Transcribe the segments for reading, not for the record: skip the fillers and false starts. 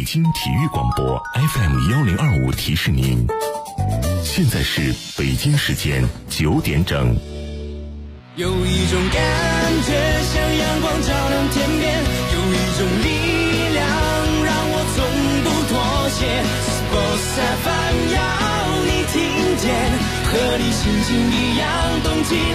京体育广播 FM1025提示您，现在是北京时间9点整。 有一种感觉像阳光照亮天边，有一种力量让我从不妥协。Sports FM 要你听见，和你心情一样动起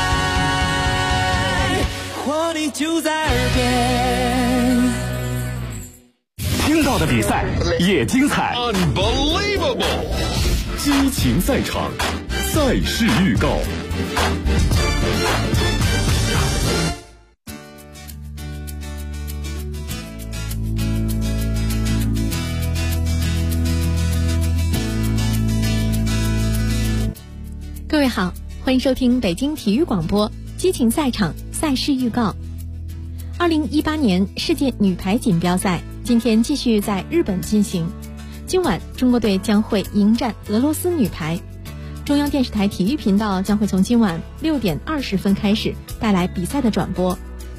来，活力就在耳边。 听到的比赛也精彩 Unbelievable 激情赛场，赛事预告。 各位好，欢迎收听北京体育广播激情赛场赛事预告。2018年世界女排锦标赛今天继续在日本进行，今晚中国队将会迎战俄罗斯女排。中央电视台体育频道将会从今晚6点20分开始带来比赛的转播。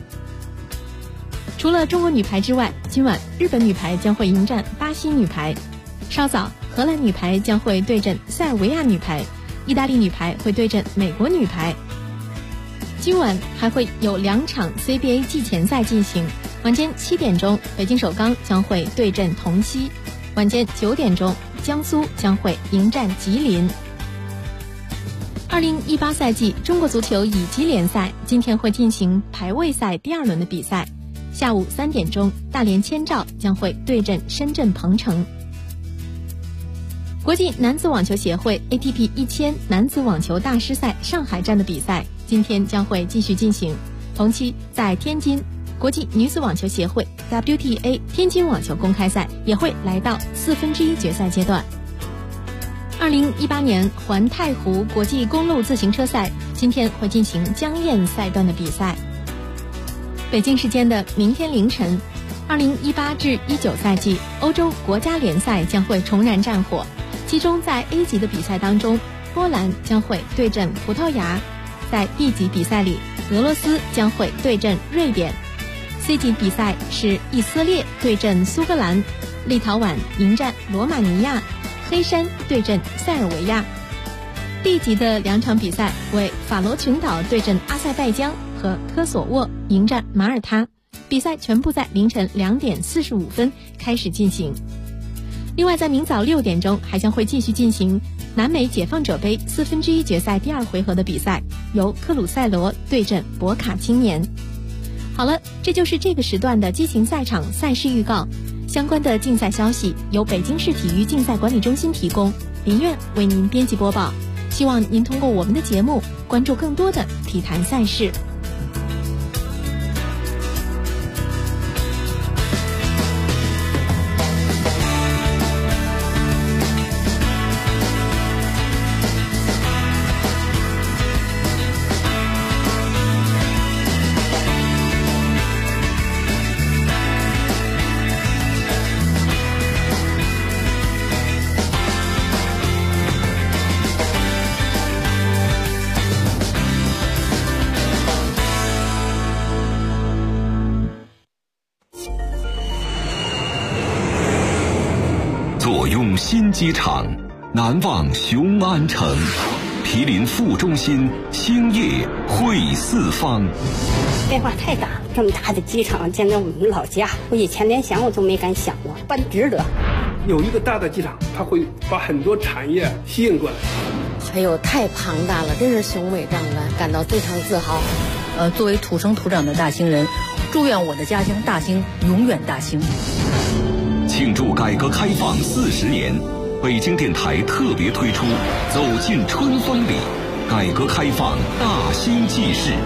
除了中国女排之外，今晚日本女排将会迎战巴西女排，稍早荷兰女排将会对阵塞尔维亚女排，意大利女排会对阵美国女排。今晚还会有2场 CBA 季前赛进行，晚间7点钟北京首钢将会对阵同曦，晚间9点钟江苏将会迎战吉林。2018赛季中国足球乙级联赛今天会进行排位赛第2轮的比赛，下午3点钟大连千兆将会对阵深圳鹏程。国际男子网球协会 ATP 1000男子网球大师赛上海站的比赛今天将会继续进行，同期在天津，国际女子网球协会 WTA 天津网球公开赛也会来到1/4决赛阶段。2018年环太湖国际公路自行车赛今天会进行江堰赛段的比赛。北京时间的明天凌晨，2018至19赛季欧洲国家联赛将会重燃战火，其中在 A 级的比赛当中，波兰将会对阵葡萄牙，在 B 级比赛里，俄罗斯将会对阵瑞典。C 级比赛是以色列对阵苏格兰，立陶宛迎战罗马尼亚，黑山对阵塞尔维亚。D 级的2场比赛为法罗群岛对阵阿塞拜疆和科索沃迎战马耳他，比赛全部在凌晨2点45分开始进行。另外在明早6点钟还将会继续进行南美解放者杯1/4决赛第2回合的比赛，由克鲁塞罗对阵博卡青年。好了，这就是这个时段的激情赛场赛事预告。相关的竞赛消息由北京市体育竞赛管理中心提供，林苑为您编辑播报。希望您通过我们的节目关注更多的体坛赛事。 左拥新机场，南望雄安城，毗邻副中心，兴业汇四方。 变化太大，这么大的机场建在我们老家，我以前连想我都没敢想过，办值得。 有一个大的机场，它会把很多产业吸引过来。 哎呦，太庞大了，真是雄伟壮观，感到非常自豪。作为土生土长的大兴人，祝愿我的家乡大兴永远大兴。 庆祝改革开放40年，北京电台特别推出《走进春风里》，改革开放大兴纪事。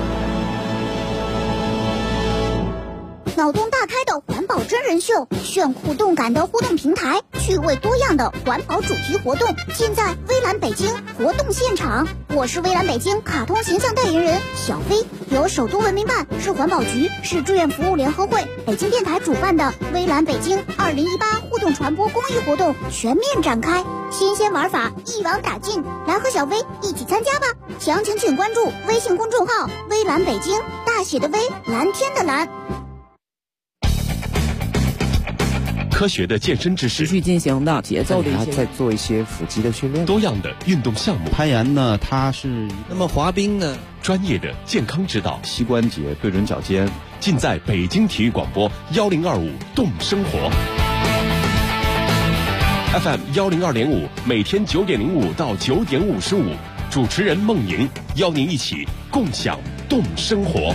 脑洞大开的环保真人秀，炫酷动感的互动平台，趣味多样的环保主题活动，尽在微蓝北京活动现场。我是微蓝北京卡通形象代言人小飞，由首都文明办、市环保局、市志愿服务联合会、北京电台主办的微蓝北京2018互动传播公益活动全面展开，新鲜玩法一网打尽，来和小飞一起参加吧！详情请关注微信公众号微蓝北京，大写的微，蓝天的蓝。 科学的健身知识， 持续进行的节奏的一些， 再做一些腹肌的训练， 多样的运动项目。 攀岩呢，它是那么滑冰呢， 专业的健康指导， 膝关节对准脚尖， 尽在北京体育广播1025动生活。FM 102.5，每天9点05到9点55，主持人孟莹邀您一起共享动生活。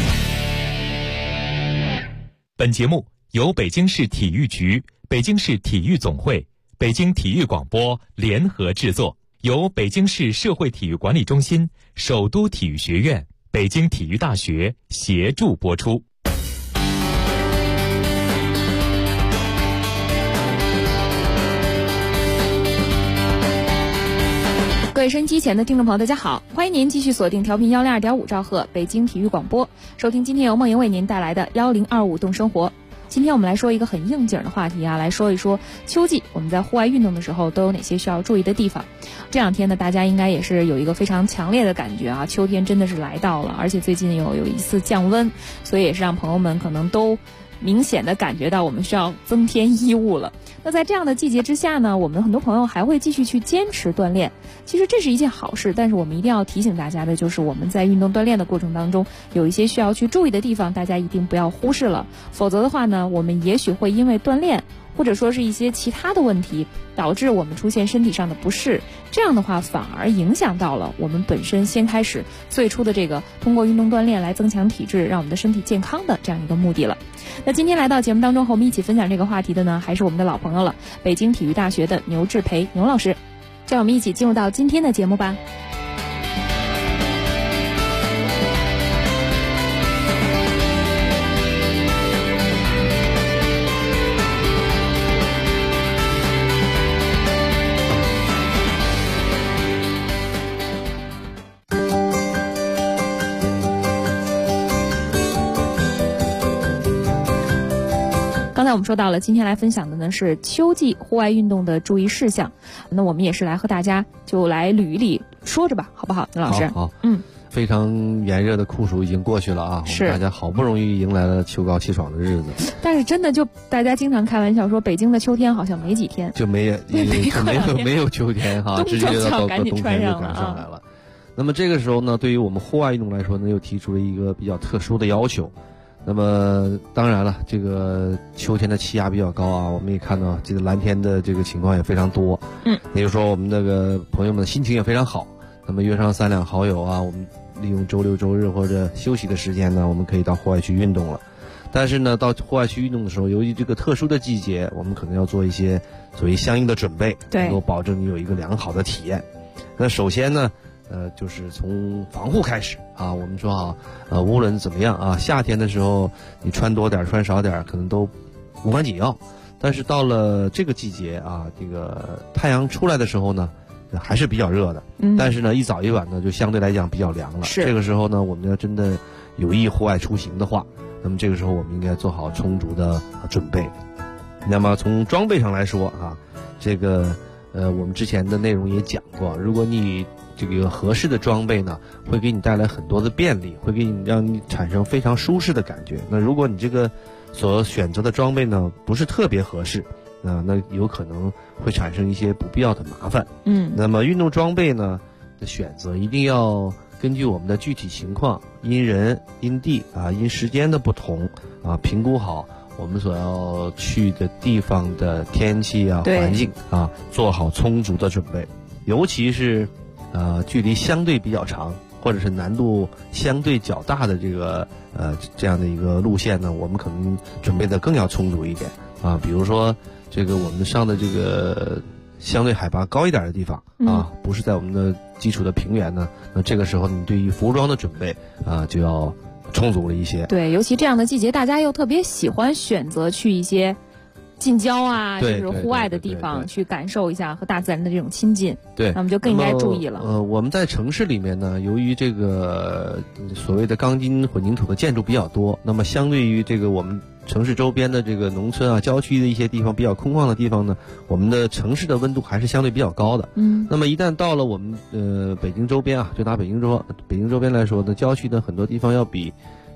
本节目由北京市体育局、北京市体育总会、北京体育广播联合制作，由北京市社会体育管理中心、首都体育学院、北京体育大学协助播出。 各位收音机前的听众朋友，大家好，欢迎您继续锁定调频102.5兆赫北京体育广播，收听今天由梦莹为您带来的1025动生活。今天我们来说一个很应景的话题啊，来说一说秋季我们在户外运动的时候都有哪些需要注意的地方。这两天呢，大家应该也是有一个非常强烈的感觉啊，秋天真的是来到了，而且最近有一次降温，所以也是让朋友们可能都明显的感觉到我们需要增添衣物了。那在这样的季节之下呢，我们很多朋友还会继续去坚持锻炼，其实这是一件好事，但是我们一定要提醒大家的就是我们在运动锻炼的过程当中有一些需要去注意的地方，大家一定不要忽视了，否则的话呢，我们也许会因为锻炼或者说是一些其他的问题导致我们出现身体上的不适，这样的话反而影响到了我们本身先开始最初的这个通过运动锻炼来增强体质，让我们的身体健康的这样一个目的了。那今天来到节目当中和我们一起分享这个话题的呢，还是我们的老朋友了，北京体育大学的牛志培牛老师。让我们一起进入到今天的节目吧。刚才我们说到了，今天来分享的呢是秋季户外运动的注意事项。那我们也是来和大家就来捋一捋，说着吧，好不好，牛老师？ 好，非常炎热的酷暑已经过去了啊，我们大家好不容易迎来了秋高气爽的日子。 但是真的就大家经常开玩笑说，北京的秋天好像没几天， 就没有秋天哈，直接到冬天就赶上来了。那么这个时候呢，对于我们户外运动来说呢，又提出了一个比较特殊的要求。那么当然了，这个秋天的气压比较高啊，我们也看到这个蓝天的这个情况也非常多。也就是说我们这个朋友们的心情也非常好。那么约上3两好友啊，我们利用周六周日或者休息的时间呢，我们可以到户外去运动了。但是呢，到户外去运动的时候，由于这个特殊的季节，我们可能要做一些所谓相应的准备，能够保证你有一个良好的体验。那首先呢，就是从防护开始啊。我们说啊，无论怎么样啊，夏天的时候你穿多点穿少点可能都无关紧要，但是到了这个季节啊，这个太阳出来的时候呢，还是比较热的。但是呢，一早一晚呢就相对来讲比较凉了。这个时候呢，我们要真的有意户外出行的话，那么这个时候我们应该做好充足的准备。那么从装备上来说啊，这个我们之前的内容也讲过，如果你这个合适的装备呢，会给你带来很多的便利，会给你让你产生非常舒适的感觉。那如果你这个所选择的装备呢不是特别合适，那有可能会产生一些不必要的麻烦。那么运动装备呢的选择一定要根据我们的具体情况，因人因地啊，因时间的不同啊，评估好我们所要去的地方的天气啊、环境啊，做好充足的准备。尤其是距离相对比较长或者是难度相对较大的这样的一个路线呢，我们可能准备的更要充足一点啊。比如说这个我们上的这个相对海拔高一点的地方啊，不是在我们的基础的平原呢，那这个时候你对于服装的准备啊就要充足了一些。 对，尤其这样的季节，大家又特别喜欢选择去一些近郊啊，就是户外的地方去感受一下和大自然的这种亲近。 对， 那么就更应该注意了。 我们在城市里面呢，由于这个所谓的钢筋混凝土的建筑比较多，那么相对于这个我们城市周边的这个农村啊、郊区的一些地方比较空旷的地方呢，我们的城市的温度还是相对比较高的。那么一旦到了我们北京周边啊，就拿北京周边来说呢，郊区的很多地方要比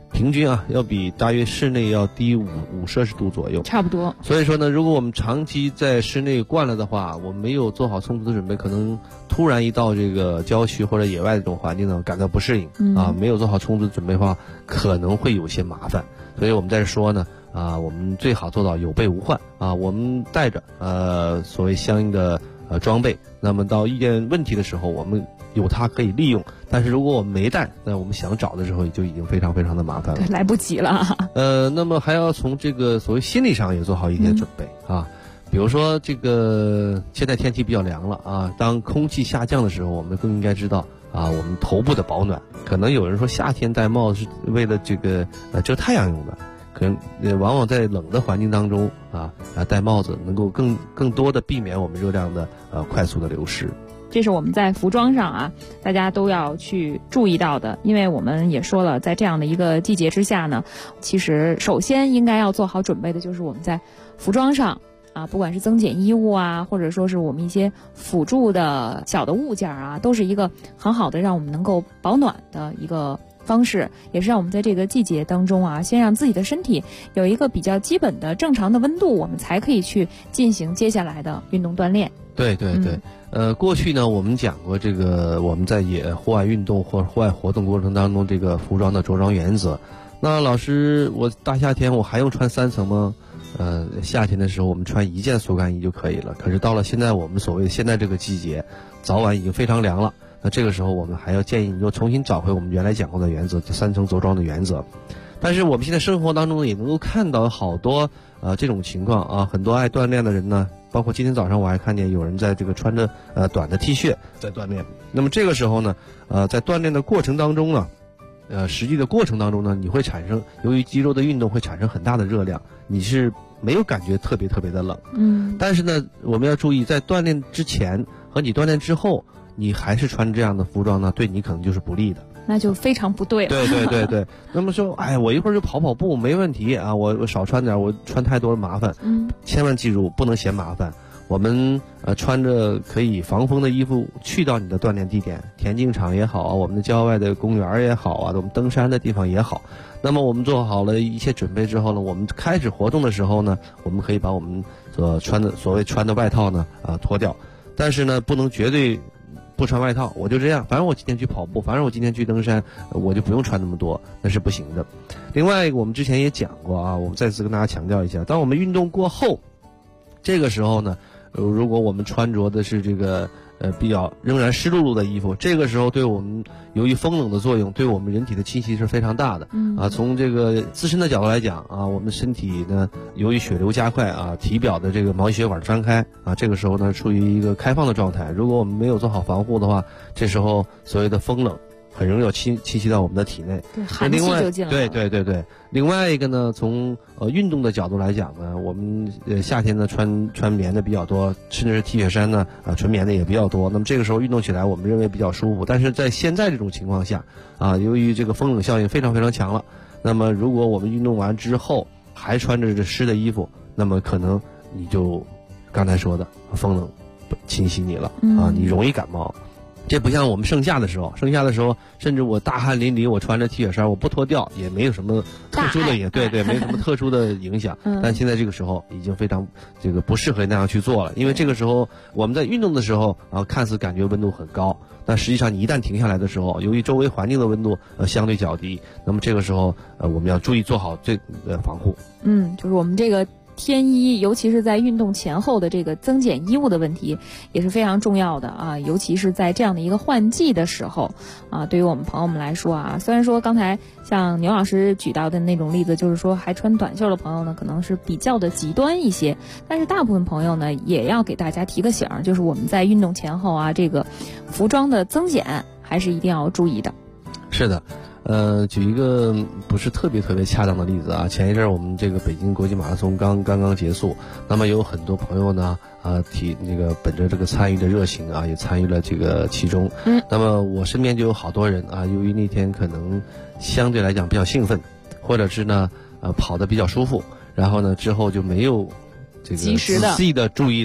平均啊要比大约室内要低5摄氏度左右， 差不多。所以说呢，如果我们长期在室内惯了的话，我们没有做好充足的准备，可能突然一到这个郊区或者野外这种环境呢，感到不适应啊，没有做好充足的准备的话，可能会有些麻烦。所以我们在这说呢，我们最好做到有备无患啊，我们带着所谓相应的装备，那么到遇见问题的时候，我们有它可以利用，但是如果我们没带，那我们想找的时候就已经非常非常的麻烦了， 来不及了。 那么还要从这个所谓心理上也做好一些准备啊，比如说这个现在天气比较凉了啊，当空气下降的时候，我们更应该知道啊，我们头部的保暖。可能有人说夏天戴帽子是为了这个遮太阳用的，可能往往在冷的环境当中戴帽子能够更多的避免我们热量的快速的流失。 这是我们在服装上啊，大家都要去注意到的，因为我们也说了，在这样的一个季节之下呢，其实首先应该要做好准备的就是我们在服装上啊，不管是增减衣物啊，或者说是我们一些辅助的小的物件啊，都是一个很好的让我们能够保暖的一个方式，也是让我们在这个季节当中啊，先让自己的身体有一个比较基本的正常的温度，我们才可以去进行接下来的运动锻炼。 对对对，过去呢，我们讲过这个我们在户外运动或户外活动过程当中这个服装的着装原则。那老师，我大夏天我还用穿3层吗？夏天的时候我们穿1件速干衣就可以了。可是到了现在我们所谓的现在这个季节，早晚已经非常凉了。那这个时候我们还要建议你又重新找回我们原来讲过的原则，这3层着装的原则。但是我们现在生活当中呢，也能够看到好多这种情况啊，很多爱锻炼的人呢，包括今天早上我还看见有人在这个穿着短的 T 恤在锻炼。那么这个时候呢，在锻炼的过程当中呢，实际的过程当中呢，你会产生由于肌肉的运动会产生很大的热量，你是没有感觉特别的冷。但是呢，我们要注意，在锻炼之前和你锻炼之后，你还是穿这样的服装呢，对你可能就是不利的。 那就非常不对了。 对。那么说，我一会儿就跑步没问题啊，我少穿点，我穿太多了麻烦。千万记住，不能嫌麻烦。我们穿着可以防风的衣服去到你的锻炼地点，田径场也好啊，我们的郊外的公园也好啊，我们登山的地方也好。那么我们做好了一切准备之后呢，我们开始活动的时候呢，我们可以把我们所谓穿的外套呢脱掉，但是呢，不能绝对不穿外套，我就这样，反正我今天去跑步，反正我今天去登山，我就不用穿那么多，那是不行的。另外一个，我们之前也讲过啊，我们再次跟大家强调一下，当我们运动过后，这个时候呢，如果我们穿着的是这个比较仍然湿漉漉的衣服，这个时候对我们由于风冷的作用，对我们人体的侵袭是非常大的。从这个自身的角度来讲啊，我们身体呢由于血流加快啊，体表的这个毛细血管张开啊，这个时候呢处于一个开放的状态。如果我们没有做好防护的话，这时候所谓的风冷很容易侵袭到我们的体内， 对，寒气就进来了。 对。另外一个呢，从运动的角度来讲呢，我们夏天呢穿棉的比较多，甚至是 T 恤衫呢纯棉的也比较多。那么这个时候运动起来，我们认为比较舒服。但是在现在这种情况下啊，由于这个风冷效应非常强了，那么如果我们运动完之后还穿着这湿的衣服，那么可能你就刚才说的风冷侵袭你了啊，你容易感冒。这不像我们盛夏的时候，甚至我大汗淋漓，我穿着 T 恤衫，我不脱掉也没有什么特殊的没有什么特殊的影响。但现在这个时候已经非常这个不适合那样去做了，因为这个时候我们在运动的时候啊，看似感觉温度很高，但实际上你一旦停下来的时候，由于周围环境的温度相对较低，那么这个时候我们要注意做好这防护。 就是我们这个添衣，尤其是在运动前后的这个增减衣物的问题也是非常重要的啊，尤其是在这样的一个换季的时候啊，对于我们朋友们来说啊，虽然说刚才像牛老师举到的那种例子，就是说还穿短袖的朋友呢，可能是比较的极端一些，但是大部分朋友呢，也要给大家提个醒，就是我们在运动前后啊，这个服装的增减还是一定要注意的。 是的。举一个不是特别恰当的例子啊，前一阵我们这个北京国际马拉松刚刚结束，那么有很多朋友呢本着这个参与的热情啊，也参与了这个其中。那么我身边就有好多人啊，由于那天可能相对来讲比较兴奋，或者是呢跑得比较舒服，然后呢之后就没有这个仔细的注意到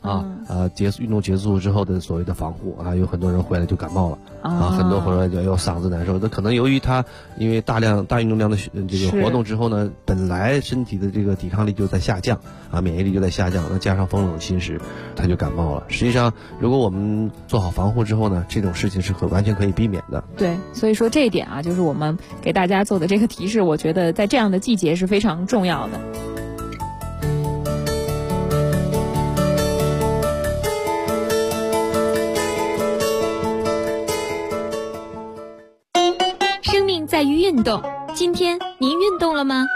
运动结束之后的所谓的防护啊，有很多人回来就感冒了很多回来就有嗓子难受，那可能由于他因为大运动量的这个活动之后呢，本来身体的这个抵抗力就在下降免疫力就在下降，那加上风冷侵蚀，他就感冒了。实际上，如果我们做好防护之后呢，这种事情是完全可以避免的。 对，所以说这一点啊，就是我们给大家做的这个提示，我觉得在这样的季节是非常重要的。 生命在于运动，今天您运动了吗？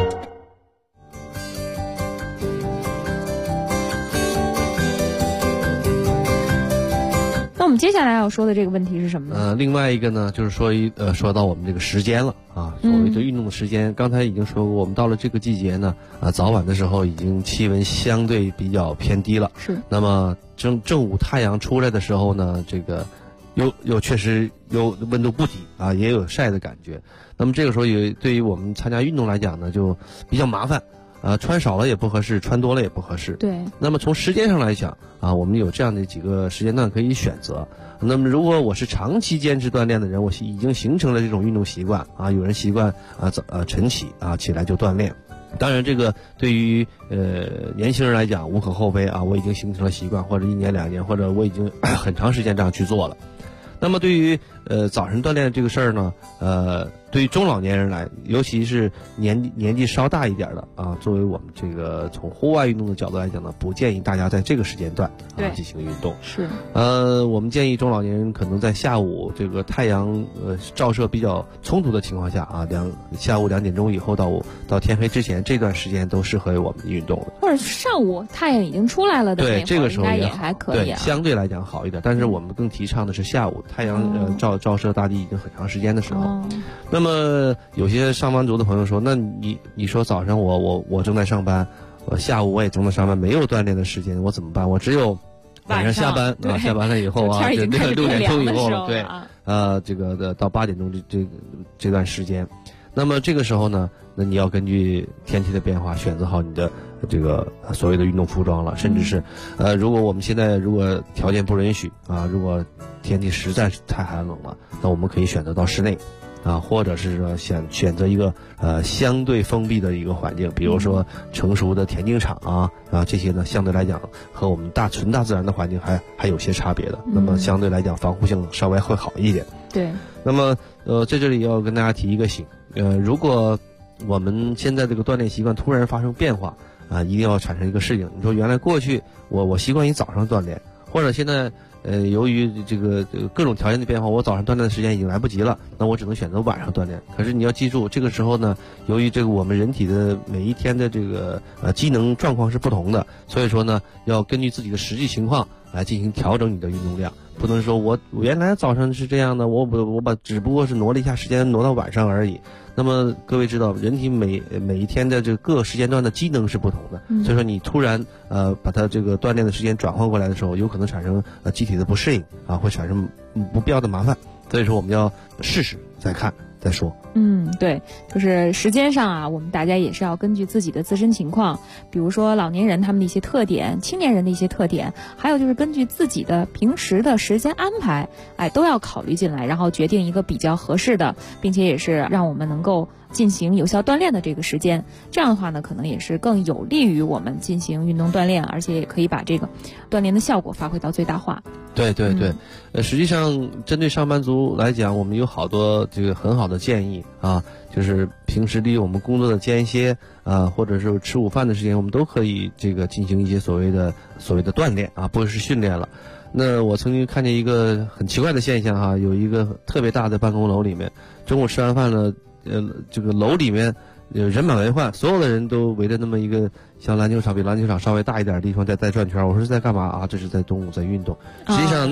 那我们接下来要说的这个问题是什么呢？ 另外一个呢，就是说到我们这个时间了所谓的运动的时间，刚才已经说过，我们到了这个季节呢，早晚的时候已经气温相对比较偏低了。 是。 那么正午太阳出来的时候呢，这个又确实有温度不低也有晒的感觉。那么这个时候对于我们参加运动来讲呢，就比较麻烦。穿少了也不合适，穿多了也不合适。 对。 那么从时间上来讲我们有这样的几个时间段可以选择。那么如果我是长期坚持锻炼的人，我已经形成了这种运动习惯有人习惯晨起起来就锻炼。当然这个对于年轻人来讲无可厚非我已经形成了习惯，或者1年2年，或者我已经很长时间这样去做了。那么对于早晨锻炼这个事儿呢，对于中老年人来，尤其是年纪稍大一点的作为我们这个从户外运动的角度来讲呢，不建议大家在这个时间段进行运动。 是。 我们建议中老年人可能在下午这个太阳照射比较充足的情况下下午2点钟以后到天黑之前这段时间都适合我们运动的。 或者上午太阳已经出来了的那会儿， 对，这个时候也还可以对，相对来讲好一点。但是我们更提倡的是下午太阳照射大地已经很长时间的时候。那么有些上班族的朋友说，那你说早上我正在上班，下午我也正在上班，没有锻炼的时间，我怎么办？我只有晚上下班下班了以后这6点钟以后了，对这个到8点钟这段时间。那么这个时候呢，那你要根据天气的变化选择好你的这个所谓的运动服装了，甚至是如果我们现在如果条件不允许如果天气实在是太寒冷了，那我们可以选择到室内或者是说选择一个相对封闭的一个环境，比如说成熟的田径场这些呢相对来讲和我们纯大自然的环境还有些差别的。那么相对来讲防护性稍微会好一点。 对。 那么在这里要跟大家提一个醒，如果我们现在这个锻炼习惯突然发生变化一定要产生一个适应。你说原来过去我习惯于早上锻炼，或者现在由于这个各种条件的变化，我早上锻炼的时间已经来不及了，那我只能选择晚上锻炼。可是你要记住，这个时候呢，由于这个我们人体的每一天的这个机能状况是不同的，所以说呢，要根据自己的实际情况来进行调整你的运动量。不能说我原来早上是这样的，我只不过是挪了一下时间挪到晚上而已。那么各位知道，人体每一天的这个各时间段的机能是不同的，所以说你突然把它这个锻炼的时间转换过来的时候，有可能产生机体的不适应会产生不必要的麻烦。所以说我们要试试再看再说。 对，就是时间上我们大家也是要根据自己的自身情况，比如说老年人他们的一些特点，青年人的一些特点，还有就是根据自己的平时的时间安排，都要考虑进来，然后决定一个比较合适的，并且也是让我们能够进行有效锻炼的这个时间。这样的话呢，可能也是更有利于我们进行运动锻炼，而且也可以把这个锻炼的效果发挥到最大化。 对对对，实际上针对上班族来讲，我们有好多这个很好的建议就是平时利用我们工作的间歇或者是吃午饭的时间，我们都可以这个进行一些所谓的锻炼不是训练了。那我曾经看见一个很奇怪的现象有一个特别大的办公楼里面，中午吃完饭了，这个楼里面人满为患，所有的人都围着那么一个像篮球场比篮球场稍微大一点的地方在转圈。我说是在干嘛这是在中午在运动。实际上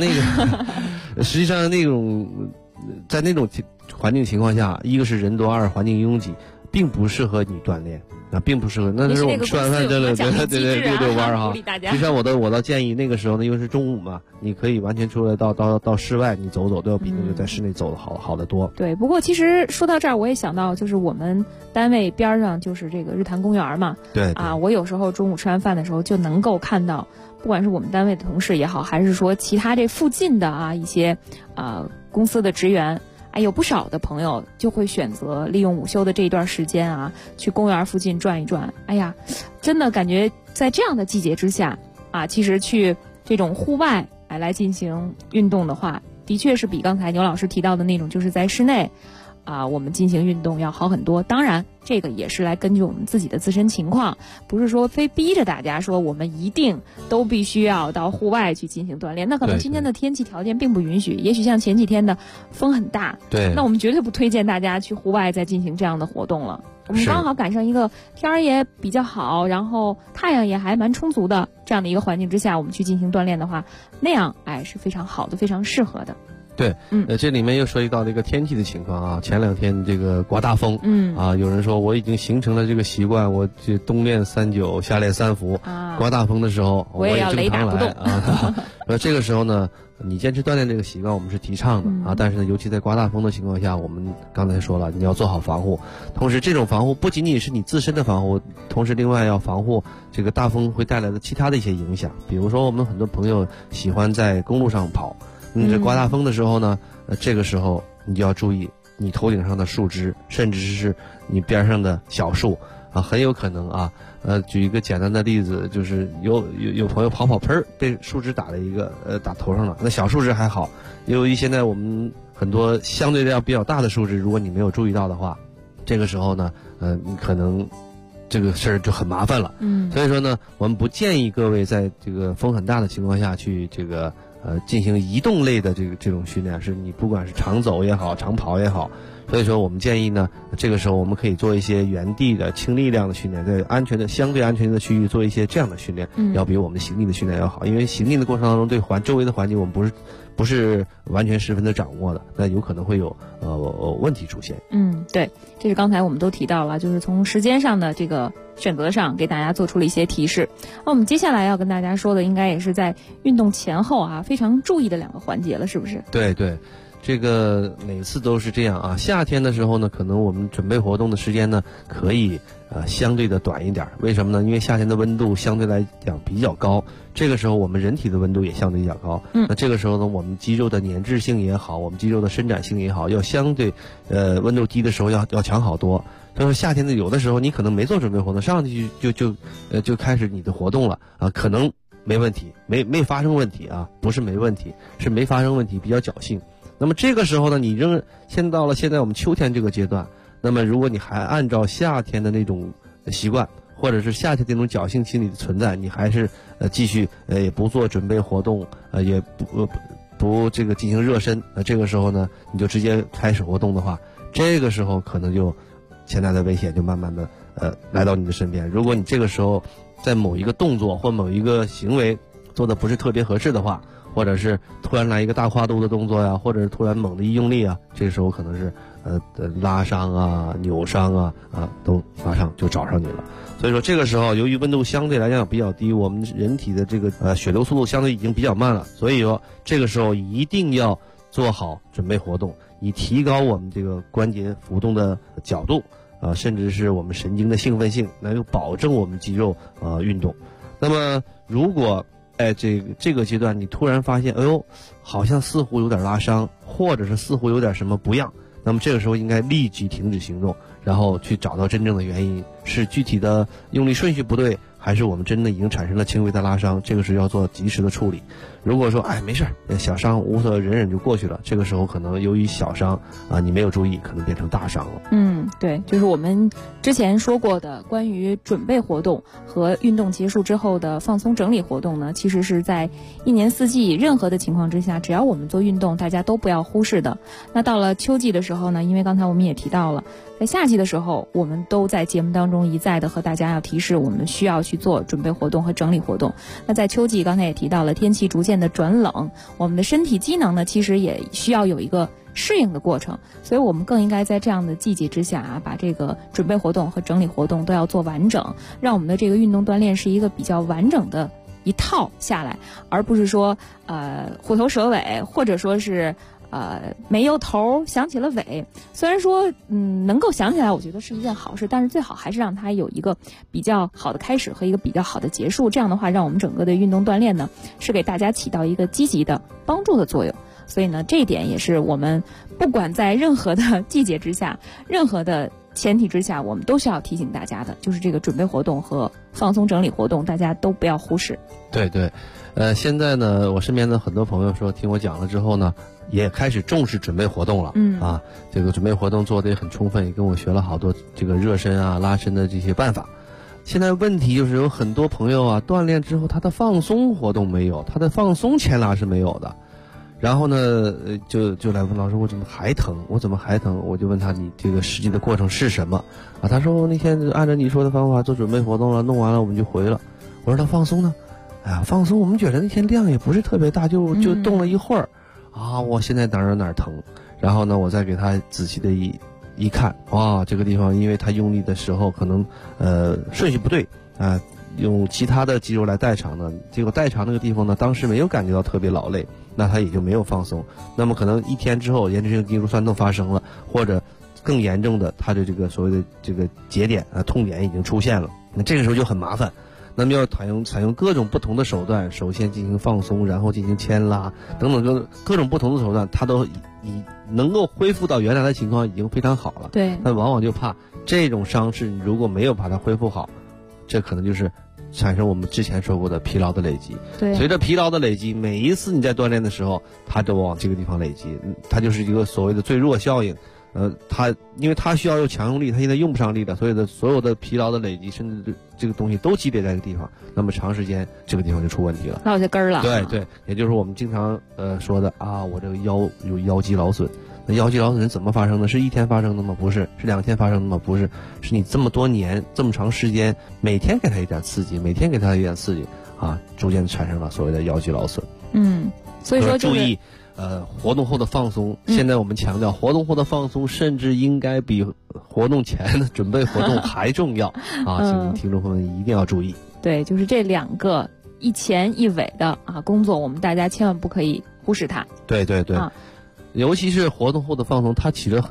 那种在那种环境情况下，一个是人多，二环境拥挤， 并不适合你锻炼。并不适合。那是我们吃完饭真的对遛弯哈。就像我倒建议那个时候呢，因为是中午嘛，你可以完全出来到室外你走走，都要比那个在室内走的好得多。 对，不过其实说到这儿，我也想到就是我们单位边上就是这个日坛公园嘛。 对我有时候中午吃完饭的时候就能够看到，不管是我们单位的同事也好，还是说其他这附近的一些公司的职员。有不少的朋友就会选择利用午休的这一段时间去公园附近转一转。真的感觉在这样的季节之下其实去这种户外来进行运动的话，的确是比刚才牛老师提到的那种就是在室内我们进行运动要好很多。当然这个也是来根据我们自己的自身情况，不是说非逼着大家说我们一定都必须要到户外去进行锻炼，那可能今天的天气条件并不允许，也许像前几天的风很大， 对， 那我们绝对不推荐大家去户外再进行这样的活动了。我们刚好赶上一个天儿也比较好，然后太阳也还蛮充足的这样的一个环境之下，我们去进行锻炼的话，那样是非常好的，非常适合的。 对，这里面又涉及到这个天气的情况前两天这个刮大风，有人说我已经形成了这个习惯，我这冬练39，夏练3伏，刮大风的时候我也要雷打不动这个时候呢，你坚持锻炼这个习惯我们是提倡的但是呢，尤其在刮大风的情况下，我们刚才说了，你要做好防护，同时这种防护不仅仅是你自身的防护，同时另外要防护这个大风会带来的其他的一些影响。比如说我们很多朋友喜欢在公路上跑，你这刮大风的时候呢，这个时候你就要注意你头顶上的树枝，甚至是你边上的小树很有可能举一个简单的例子，就是有朋友跑喷被树枝打了一个打头上了，那小树枝还好，由于现在我们很多相对量比较大的树枝，如果你没有注意到的话，这个时候呢你可能这个事儿就很麻烦了。所以说呢，我们不建议各位在这个风很大的情况下去这个进行移动类的这种训练，是你不管是长走也好，长跑也好。所以说我们建议呢，这个时候我们可以做一些原地的轻力量的训练，在相对安全的区域做一些这样的训练，要比我们的行进的训练要好。因为行进的过程当中对周围的环境我们不是完全十分的掌握的，那有可能会有问题出现。 对，这是刚才我们都提到了，就是从时间上的这个选择上给大家做出了一些提示。那我们接下来要跟大家说的，应该也是在运动前后非常注意的2个环节了，是不是？ 对，这个每次都是这样夏天的时候呢，可能我们准备活动的时间呢可以相对的短一点。为什么呢？因为夏天的温度相对来讲比较高，这个时候我们人体的温度也相对比较高。那这个时候呢，我们肌肉的粘滞性也好，我们肌肉的伸展性也好，要相对温度低的时候要强好多。所以说夏天的有的时候你可能没做准备活动，上去就开始你的活动了可能没问题，没发生问题不是没问题，是没发生问题，比较侥幸。那么这个时候呢，你先到了现在我们秋天这个阶段，那么如果你还按照夏天的那种习惯，或者是夏天那种侥幸心理的存在，你还是继续也不做准备活动也不这个进行热身，这个时候呢你就直接开始活动的话，这个时候可能就潜在的危险就慢慢的来到你的身边。如果你这个时候在某一个动作或某一个行为做的不是特别合适的话，或者是突然来一个大跨度的动作呀，或者是突然猛的一用力这个时候可能是拉伤扭伤都马上就找上你了。所以说这个时候由于温度相对来讲比较低，我们人体的这个血流速度相对已经比较慢了，所以说这个时候一定要做好准备活动，以提高我们这个关节浮动的角度甚至是我们神经的兴奋性，能够保证我们肌肉运动。那么如果在这个阶段你突然发现好像似乎有点拉伤，或者是似乎有点什么不样，那么这个时候应该立即停止行动，然后去找到真正的原因，是具体的用力顺序不对，还是我们真的已经产生了轻微的拉伤，这个是要做及时的处理。如果说没事小伤无所谓，忍忍就过去了，这个时候可能由于小伤你没有注意，可能变成大伤了。 对，就是我们之前说过的关于准备活动和运动结束之后的放松整理活动呢，其实是在一年四季任何的情况之下，只要我们做运动，大家都不要忽视的。那到了秋季的时候呢，因为刚才我们也提到了，在夏季的时候，我们都在节目当中一再的和大家要提示，我们需要去做准备活动和整理活动。那在秋季，刚才也提到了天气逐渐的转冷，我们的身体机能呢，其实也需要有一个适应的过程，所以我们更应该在这样的季节之下啊，把这个准备活动和整理活动都要做完整，让我们的这个运动锻炼是一个比较完整的一套下来，而不是说虎头蛇尾，或者说是没有头想起了尾。虽然说能够想起来我觉得是一件好事，但是最好还是让它有一个比较好的开始和一个比较好的结束，这样的话让我们整个的运动锻炼呢是给大家起到一个积极的帮助的作用。所以呢这一点也是我们不管在任何的季节之下，任何的前提之下，我们都需要提醒大家的，就是这个准备活动和放松整理活动大家都不要忽视。 对对，现在呢我身边的很多朋友说听我讲了之后呢也开始重视准备活动了，这个准备活动做得也很充分，也跟我学了好多这个热身啊拉伸的这些办法。现在问题就是有很多朋友啊锻炼之后他的放松活动没有，他的放松牵拉是没有的，然后呢就来问老师我怎么还疼，我就问他你这个实际的过程是什么啊？他说那天按照你说的方法做准备活动了，弄完了我们就回了。我说他放松呢？放松我们觉得那天量也不是特别大，就动了一会儿啊，我现在哪儿疼，然后呢我再给他仔细的一看，哇，这个地方因为他用力的时候可能顺序不对啊，用其他的肌肉来代偿呢，结果代偿那个地方呢当时没有感觉到特别劳累，那他也就没有放松，那么可能一天之后延迟性肌肉酸痛发生了，或者更严重的他的这个所谓的这个节点痛点已经出现了，那这个时候就很麻烦。那么要采用各种不同的手段，首先进行放松，然后进行牵拉等等各种不同的手段，它都能够恢复到原来的情况已经非常好了。 对， 但往往就怕这种伤势如果没有把它恢复好，这可能就是产生我们之前说过的疲劳的累积。 对， 随着疲劳的累积，每一次你在锻炼的时候它都往这个地方累积，它就是一个所谓的最弱效应。因为它需要有强用力，它现在用不上力了，所以的所有的疲劳的累积，甚至这个东西都积累在这个地方，那么长时间这个地方就出问题了， 落下根儿了。 对对，也就是我们经常说的啊，我这个腰有腰肌劳损。那腰肌劳损是怎么发生的？是一天发生的吗？不是。是2天发生的吗？不是。是你这么多年这么长时间，每天给它一点刺激，啊，逐渐产生了所谓的腰肌劳损。 所以说注意。活动后的放松，现在我们强调活动后的放松甚至应该比活动前的准备活动还重要啊！请听众朋友们一定要注意。 对，就是这2个一前一尾的工作，我们大家千万不可以忽视它。 对对对。尤其是活动后的放松，它起了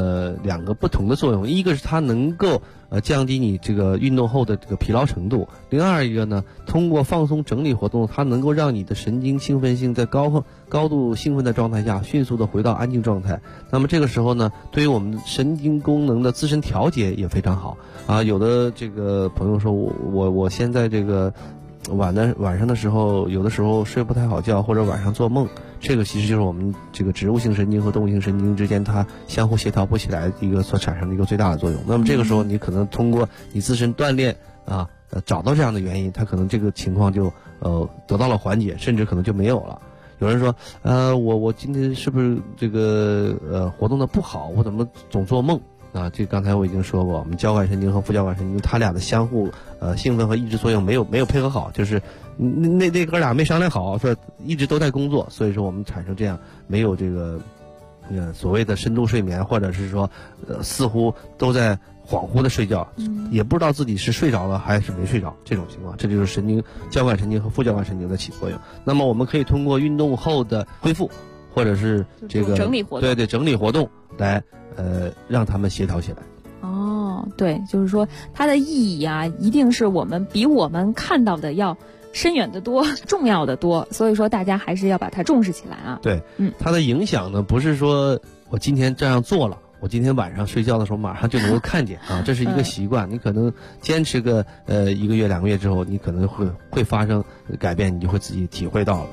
2个不同的作用，一个是它能够降低你这个运动后的这个疲劳程度，另外一个呢，通过放松整理活动，它能够让你的神经兴奋性在高度兴奋的状态下迅速的回到安静状态。那么这个时候呢，对于我们神经功能的自身调节也非常好啊。有的这个朋友说我现在这个晚上的时候，有的时候睡不太好觉，或者晚上做梦，这个其实就是我们这个植物性神经和动物性神经之间它相互协调不起来的一个所产生的一个最大的作用。那么这个时候你可能通过你自身锻炼找到这样的原因，它可能这个情况就得到了缓解，甚至可能就没有了。有人说我今天是不是这个活动的不好，我怎么总做梦啊？这刚才我已经说过，我们交感神经和副交感神经它俩的相互兴奋和抑制作用没有配合好，就是那哥俩没商量好，说一直都在工作，所以说我们产生这样没有这个所谓的深度睡眠，或者是说似乎都在恍惚的睡觉，也不知道自己是睡着了还是没睡着，这种情况，这就是交感神经和副交感神经的起作用。那么我们可以通过运动后的恢复，或者是这个整理活动， 对整理活动来让他们协调起来。 对，就是说它的意义啊，一定是比我们看到的要深远的多，重要的多，所以说大家还是要把它重视起来啊。 对，它的影响呢，不是说我今天这样做了，我今天晚上睡觉的时候马上就能够看见啊，这是一个习惯，你可能坚持个1个月2个月之后，你可能会发生改变，你就会自己体会到了。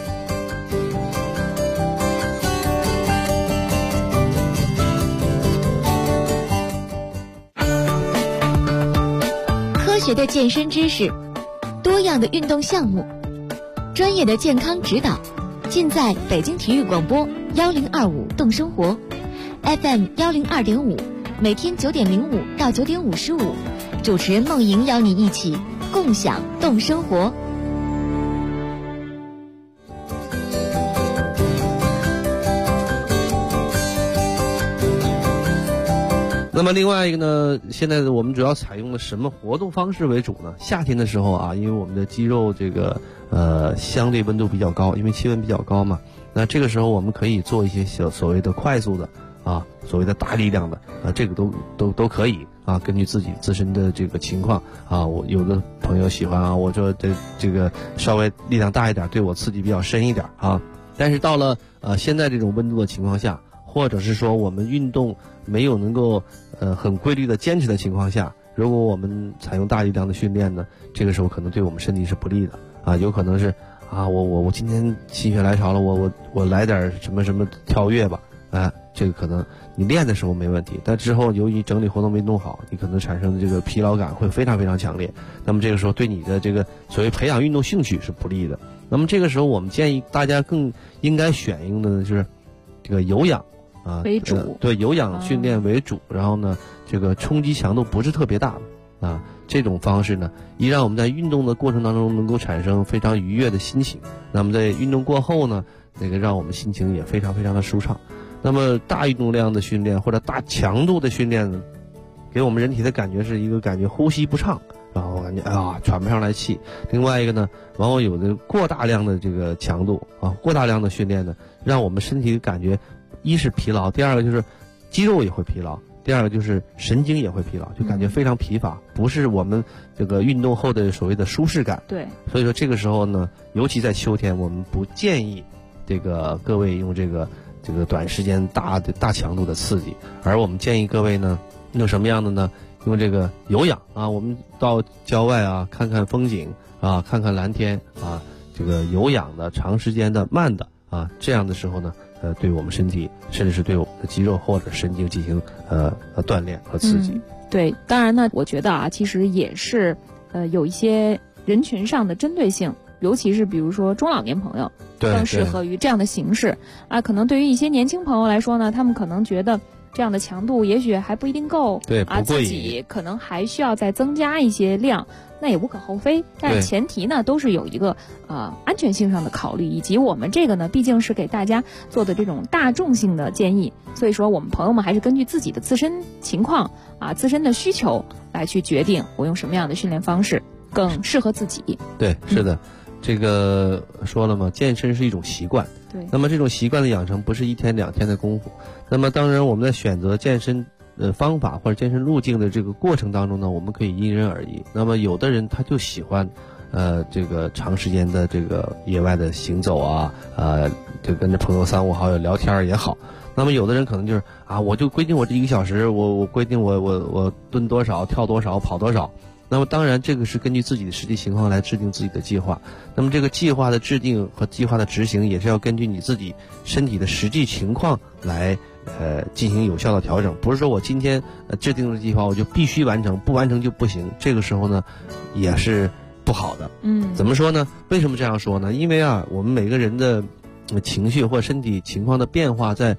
科学的健身知识，多样的运动项目，专业的健康指导，尽在北京体育广播1025动生活 FM 102.5，每天9点05到9点55，主持人梦莹邀你一起共享动生活。 那么另外一个呢，现在我们主要采用的什么活动方式为主呢？夏天的时候啊，因为我们的肌肉这个相对温度比较高，因为气温比较高嘛，那这个时候我们可以做一些所谓的快速的啊，所谓的大力量的啊，这个都可以啊，根据自己自身的这个情况啊，我有的朋友喜欢啊，我说这个稍微力量大一点，对我刺激比较深一点啊。但是到了现在这种温度的情况下，或者是说我们运动没有能够很规律的坚持的情况下，如果我们采用大力量的训练呢，这个时候可能对我们身体是不利的啊，有可能是啊，我今天心血来潮了，我来点什么什么跳跃吧，这个可能你练的时候没问题，但之后由于整体活动没弄好，你可能产生的这个疲劳感会非常非常强烈，那么这个时候对你的这个所谓培养运动兴趣是不利的。那么这个时候我们建议大家更应该选用的呢就是这个有氧啊为主， 对，有氧训练为主，然后呢这个冲击强度不是特别大的啊，这种方式呢一让我们在运动的过程当中能够产生非常愉悦的心情，那么在运动过后呢，那个让我们心情也非常非常的舒畅。那么大运动量的训练或者大强度的训练呢，给我们人体的感觉是一个感觉呼吸不畅，然后感觉喘不上来气。另外一个呢，往往有的过大量的这个强度啊，过大量的训练呢，让我们身体感觉一是疲劳，第二个就是肌肉也会疲劳，第二个就是神经也会疲劳，就感觉非常疲乏，不是我们这个运动后的所谓的舒适感。 对， 所以说这个时候呢，尤其在秋天，我们不建议这个各位用这个短时间大强度的刺激，而我们建议各位呢用什么样的呢？用这个有氧啊，我们到郊外啊看看风景啊，看看蓝天啊，这个有氧的长时间的慢的啊，这样的时候呢对我们身体甚至是对我们的肌肉或者神经进行锻炼和刺激。 对，当然呢我觉得啊，其实也是有一些人群上的针对性，尤其是比如说中老年朋友更适合于这样的形式啊。可能对于一些年轻朋友来说呢，他们可能觉得这样的强度也许还不一定够， 对啊，自己可能还需要再增加一些量，那也无可厚非。但是前提呢都是有一个安全性上的考虑，以及我们这个呢毕竟是给大家做的这种大众性的建议，所以说我们朋友们还是根据自己的自身情况啊、自身的需求来去决定我用什么样的训练方式更适合自己。 对，是的。这个说了嘛，健身是一种习惯， 对。 那么这种习惯的养成不是一天两天的功夫。那么当然我们在选择健身方法或者健身路径的这个过程当中呢，我们可以因人而异。那么有的人他就喜欢这个长时间的这个野外的行走啊，就跟着朋友3、5好友聊天也好。那么有的人可能就是啊，我就规定我这1个小时，我规定我蹲多少，跳多少，跑多少。那么当然这个是根据自己的实际情况来制定自己的计划，那么这个计划的制定和计划的执行也是要根据你自己身体的实际情况来进行有效的调整，不是说我今天制定了计划我就必须完成，不完成就不行，这个时候呢也是不好的。怎么说呢？为什么这样说呢？因为啊我们每个人的情绪或身体情况的变化在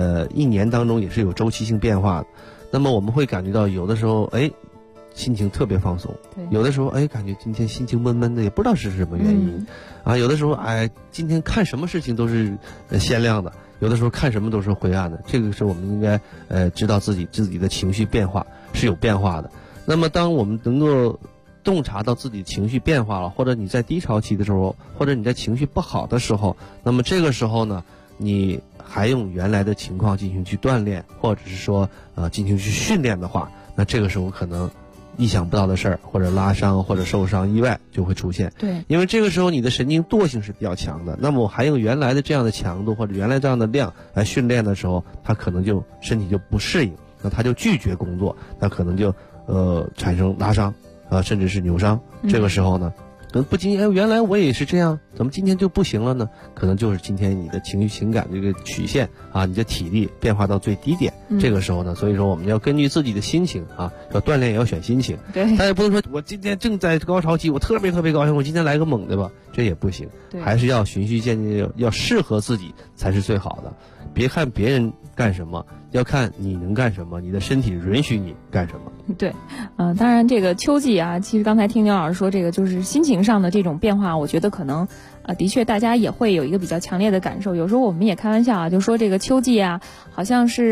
1年当中也是有周期性变化的。那么我们会感觉到有的时候心情特别放松，有的时候感觉今天心情闷闷的，也不知道是什么原因啊。有的时候今天看什么事情都是鲜亮的，有的时候看什么都是灰暗的。这个是我们应该知道自己的情绪变化是有变化的。那么当我们能够洞察到自己情绪变化了，或者你在低潮期的时候，或者你在情绪不好的时候，那么这个时候呢，你还用原来的情况进行去锻炼，或者是说进行去训练的话，那这个时候可能意想不到的事儿，或者拉伤或者受伤意外就会出现。 对， 因为这个时候你的神经惰性是比较强的，那么我还用原来的这样的强度或者原来这样的量来训练的时候，他可能就身体就不适应，那他就拒绝工作，那可能就产生拉伤甚至是扭伤。这个时候呢不仅原来我也是这样，怎么今天就不行了呢？可能就是今天你的情绪情感这个曲线你的体力变化到最低点。这个时候呢，所以说我们要根据自己的心情要锻炼也要选心情。 对， 但也不能说我今天正在高潮期，我特别特别高兴，我今天来个猛的吧，这也不行。还是要循序渐进，要适合自己才是最好的。别看别人干什么，要看你能干什么，你的身体允许你干什么。 对，当然这个秋季其实刚才听牛老师说这个就是心情上的这种变化，我觉得可能的确大家也会有一个比较强烈的感受。有时候我们也开玩笑就说这个秋季好像是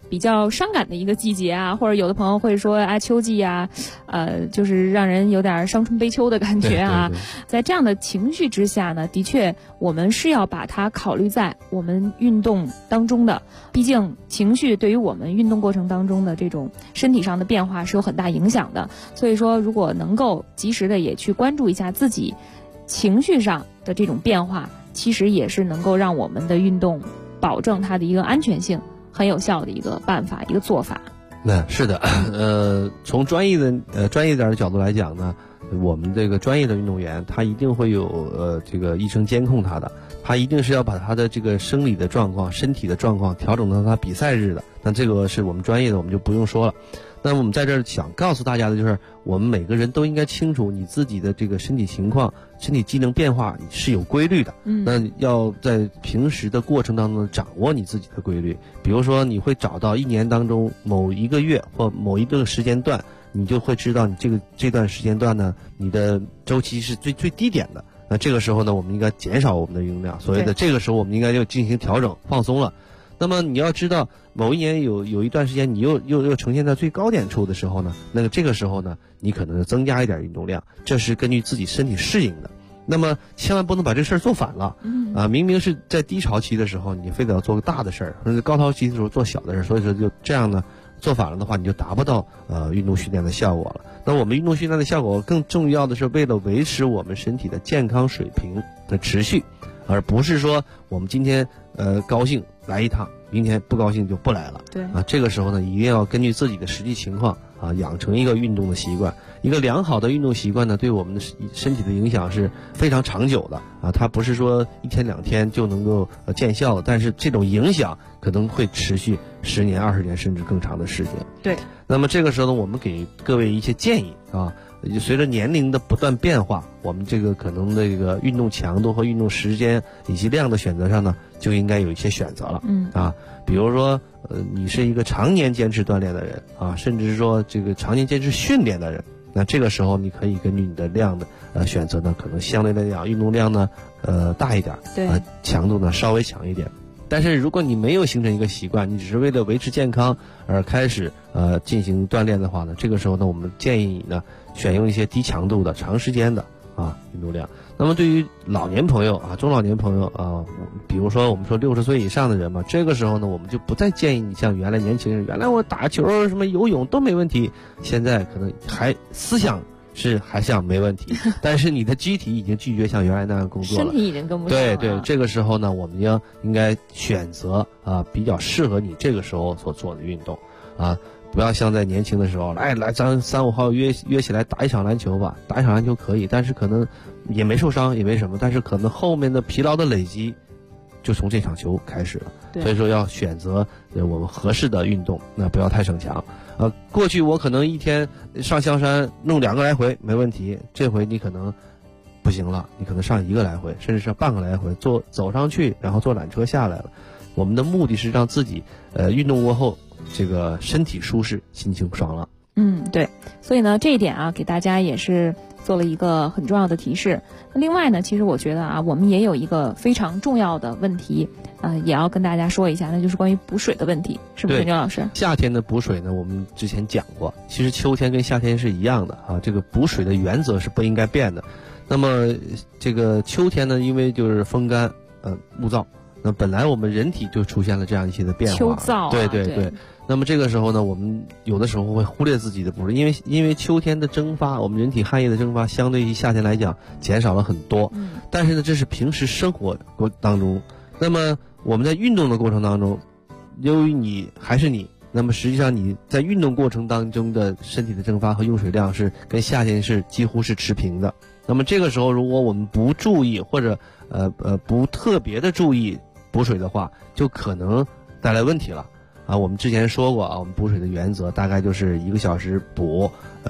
比较伤感的一个季节啊，或者有的朋友会说啊，秋季啊，就是让人有点伤春悲秋的感觉啊。 对对对， 在这样的情绪之下呢，的确我们是要把它考虑在我们运动当中的，毕竟情绪对于我们运动过程当中的这种身体上的变化是有很大影响的。所以说，如果能够及时的也去关注一下自己情绪上的这种变化，其实也是能够让我们的运动保证它的一个安全性很有效的一个办法，一个做法。 那是的，从专业点的角度来讲呢，我们这个专业的运动员，他一定会有这个医生监控他的，他一定是要把他的这个生理的状况、身体的状况调整到他比赛日的。那这个是我们专业的，我们就不用说了。那么我们在这儿想告诉大家的就是，我们每个人都应该清楚你自己的这个身体情况、身体机能变化是有规律的。那要在平时的过程当中掌握你自己的规律。比如说，你会找到一年当中某一个月或某一个时间段，你就会知道你这段时间段呢，你的周期是最低点的。那这个时候呢，我们应该减少我们的运动量。所谓的这个时候，我们应该就进行调整、放松了。那么你要知道，某一年有一段时间你又呈现在最高点处的时候呢，那个这个时候呢，你可能增加一点运动量，这是根据自己身体适应的。那么千万不能把这事儿做反了。明明是在低潮期的时候，你非得要做个大的事儿，或者高潮期的时候做小的事儿，所以说就这样呢，做反了的话，你就达不到运动训练的效果了。那我们运动训练的效果更重要的是为了维持我们身体的健康水平的持续，而不是说我们今天高兴来一趟，明天不高兴就不来了。 对这个时候呢，一定要根据自己的实际情况养成一个运动的习惯。一个良好的运动习惯呢，对我们的身体的影响是非常长久的它不是说1天2天就能够见效的，但是这种影响可能会持续10年、20年甚至更长的时间。 对。 那么这个时候呢，我们给各位一些建议随着年龄的不断变化，我们这个可能这个运动强度和运动时间以及量的选择上呢，就应该有一些选择了。比如说你是一个常年坚持锻炼的人甚至是说这个常年坚持训练的人，那这个时候你可以根据你的量的选择呢，可能相对来讲运动量呢大一点， 对强度呢稍微强一点。但是如果你没有形成一个习惯，你只是为了维持健康而开始进行锻炼的话呢，这个时候呢，我们建议你呢选用一些低强度的长时间的运动量。那么对于老年朋友中老年朋友比如说我们说60岁以上的人嘛，这个时候呢，我们就不再建议你像原来年轻人，原来我打球什么游泳都没问题，现在可能还思想是还像没问题，但是你的机体已经拒绝像原来那样工作了， 身体已经跟不上了。 对，这个时候呢，我们应该选择比较适合你这个时候所做的运动不要像在年轻的时候，来咱3、5号约起来打一场篮球吧，打一场篮球可以，但是可能也没受伤，也没什么，但是可能后面的疲劳的累积就从这场球开始了。所以说要选择我们合适的运动，那不要太逞强。过去我可能一天上香山弄2个来回没问题，这回你可能不行了，你可能上1个来回，甚至上半个来回，走上去，然后坐缆车下来了。我们的目的是让自己运动过后这个身体舒适，心情爽朗。 对，所以呢，这一点给大家也是做了一个很重要的提示。另外呢，其实我觉得我们也有一个非常重要的问题也要跟大家说一下，那就是关于补水的问题，是不是牛老师？ 夏天的补水呢，我们之前讲过，其实秋天跟夏天是一样的这个补水的原则是不应该变的。那么这个秋天呢，因为就是风干物燥，那本来我们人体就出现了这样一些的变化， 秋燥对。那么这个时候呢，我们有的时候会忽略自己的补水，因为秋天的蒸发，我们人体汗液的蒸发相对于夏天来讲减少了很多。但是呢，这是平时生活当中。那么我们在运动的过程当中，由于你还是你，那么实际上你在运动过程当中的身体的蒸发和用水量是跟夏天是几乎是持平的。那么这个时候，如果我们不注意或者不特别的注意补水的话，就可能带来问题了。我们之前说过我们补水的原则大概就是1个小时补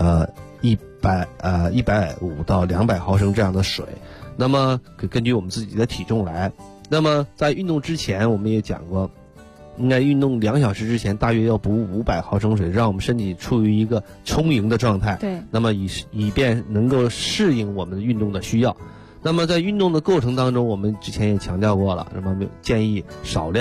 150到200毫升这样的水，那么可根据我们自己的体重来。那么在运动之前，我们也讲过，应该运动2小时之前大约要补500毫升水，让我们身体处于一个充盈的状态。 对， 那么以便能够适应我们运动的需要。那么在运动的过程当中，我们之前也强调过了，什么建议少量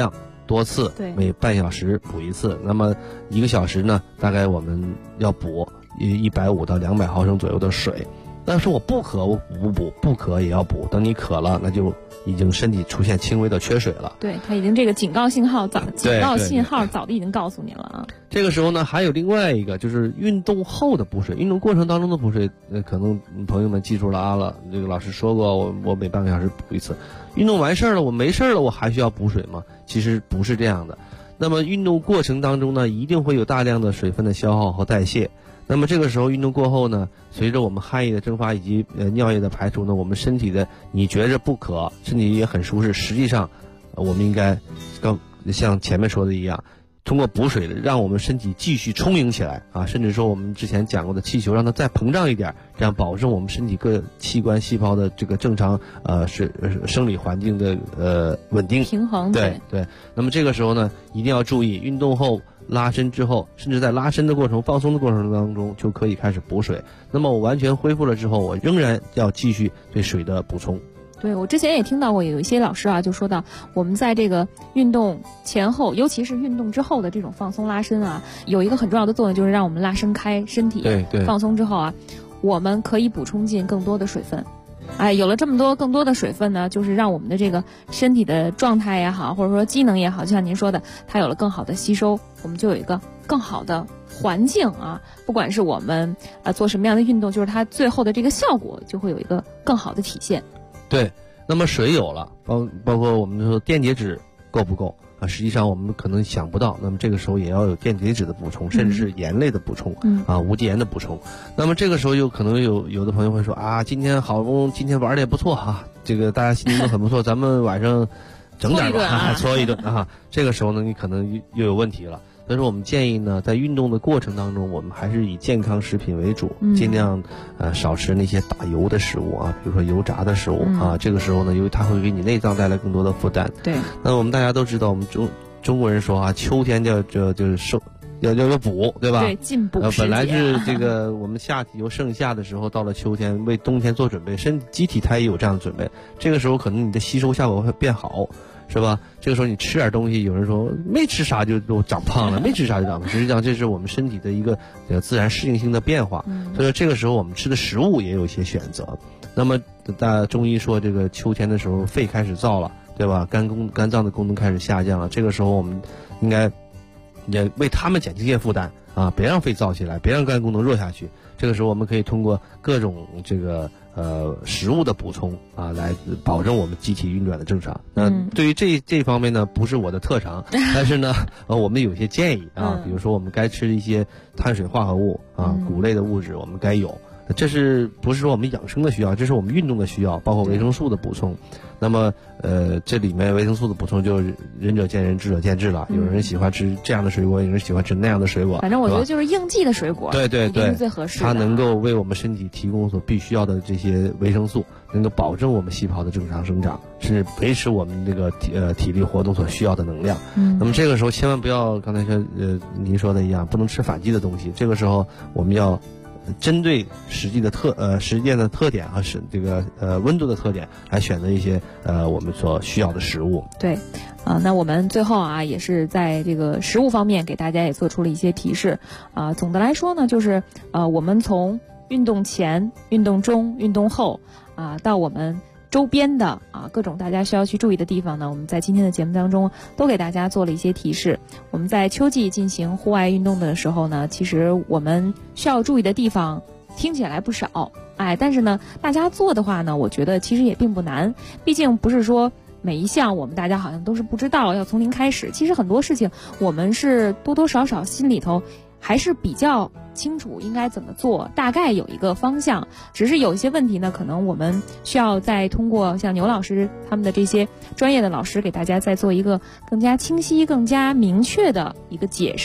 多次，每半小时补一次。那么1个小时呢，大概我们要补150到200毫升左右的水。但是我不渴，我补不补？不渴也要补。等你渴了，那就已经身体出现轻微的缺水了。 对，它已经这个警告信号早的已经告诉你了啊。 这个时候呢，还有另外一个就是运动后的补水。运动过程当中的补水，可能朋友们记住了这个老师说过，我每半个小时补一次。运动完事儿了，我没事了，我还需要补水吗？其实不是这样的。那么运动过程当中呢，一定会有大量的水分的消耗和代谢。那么这个时候运动过后呢，随着我们汗液的蒸发以及尿液的排出呢，我们身体的你觉着不渴，身体也很舒适，实际上我们应该像前面说的一样，通过补水让我们身体继续充盈起来啊，甚至说我们之前讲过的气球让它再膨胀一点，这样保证我们身体各器官细胞的这个正常生理环境的稳定平衡。 对。那么这个时候呢，一定要注意运动后拉伸之后，甚至在拉伸的过程放松的过程当中就可以开始补水。那么我完全恢复了之后，我仍然要继续对水的补充。 对，我之前也听到过有一些老师就说到我们在这个运动前后，尤其是运动之后的这种放松拉伸有一个很重要的作用，就是让我们拉伸开身体。 对， 放松之后我们可以补充进更多的水分。有了这么多更多的水分呢，就是让我们的这个身体的状态也好，或者说机能也好，就像您说的，它有了更好的吸收，我们就有一个更好的环境不管是我们做什么样的运动，就是它最后的这个效果就会有一个更好的体现。 对，那么水有了，包括我们说电解质够不够实际上我们可能想不到，那么这个时候也要有电解质的补充，甚至是盐类的补充无机盐的补充。那么这个时候有可能有的朋友会说今天玩的也不错这个大家心情都很不错，咱们晚上整点吧，搓一顿这个时候呢，你可能又有问题了。所以说我们建议呢，在运动的过程当中，我们还是以健康食品为主，尽量少吃那些打油的食物比如说油炸的食物这个时候呢，由于它会给你内脏带来更多的负担。 对。 那我们大家都知道，我们中国人说秋天就是瘦，要补，对吧？ 对，进补时节。 本来是这个我们夏季由盛夏的时候，到了秋天为冬天做准备，机体它也有这样的准备。这个时候可能你的吸收效果会变好。是吧？这个时候你吃点东西，有人说没吃啥就长胖了，没吃啥就长胖。实际上这是我们身体的一个自然适应性的变化。所以说这个时候我们吃的食物也有一些选择。那么中医说这个秋天的时候肺开始燥了，对吧？肝脏的功能开始下降了。这个时候我们应该也为他们减轻些负担别让肺燥起来，别让肝功能弱下去。这个时候我们可以通过各种这个食物的补充来保证我们机体运转的正常。那对于这方面呢，不是我的特长，但是呢我们有些建议比如说我们该吃一些碳水化合物谷类的物质我们该有。这是不是说我们养生的需要，这是我们运动的需要，包括维生素的补充。那么这里面维生素的补充就仁者见仁，智者见智了。有人喜欢吃这样的水果，有人喜欢吃那样的水果。 反正我觉得就是应季的水果， 对， 是最合适的。 它能够为我们身体提供所必须要的这些维生素，能够保证我们细胞的正常生长，是维持我们这个体力活动所需要的能量。那么这个时候千万不要刚才说您说的一样，不能吃反季的东西。这个时候我们要针对实践的特点和这个温度的特点来选择一些我们所需要的食物。 对，那我们最后也是在这个食物方面给大家也做出了一些提示总的来说呢，就是我们从运动前、运动中、运动后到我们周边的各种大家需要去注意的地方呢，我们在今天的节目当中都给大家做了一些提示。我们在秋季进行户外运动的时候呢，其实我们需要注意的地方听起来不少，但是呢，大家做的话呢，我觉得其实也并不难。毕竟不是说每一项我们大家好像都是不知道，要从零开始。其实很多事情我们是多多少少心里头还是比较清楚应该怎么做，大概有一个方向。只是有一些问题呢，可能我们需要再通过像牛老师他们的这些专业的老师给大家再做一个更加清晰、更加明确的一个解释，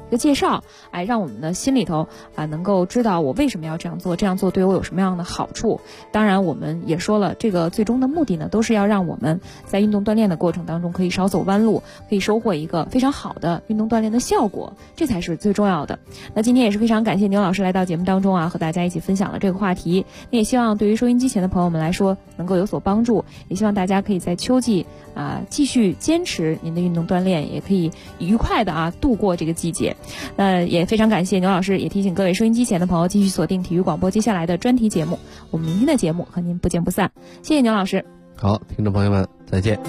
个介绍，哎，让我们的心里头能够知道我为什么要这样做，这样做对我有什么样的好处。当然我们也说了，这个最终的目的呢，都是要让我们在运动锻炼的过程当中可以少走弯路，可以收获一个非常好的运动锻炼的效果，这才是最重要的。那今天也是非常感谢牛老师来到节目当中和大家一起分享了这个话题。那也希望对于收音机前的朋友们来说能够有所帮助，也希望大家可以在秋季继续坚持您的运动锻炼，也可以愉快的度过这个季节。也非常感谢牛老师，也提醒各位收音机前的朋友继续锁定体育广播接下来的专题节目，我们明天的节目和您不见不散。谢谢牛老师。 好，听众朋友们再见。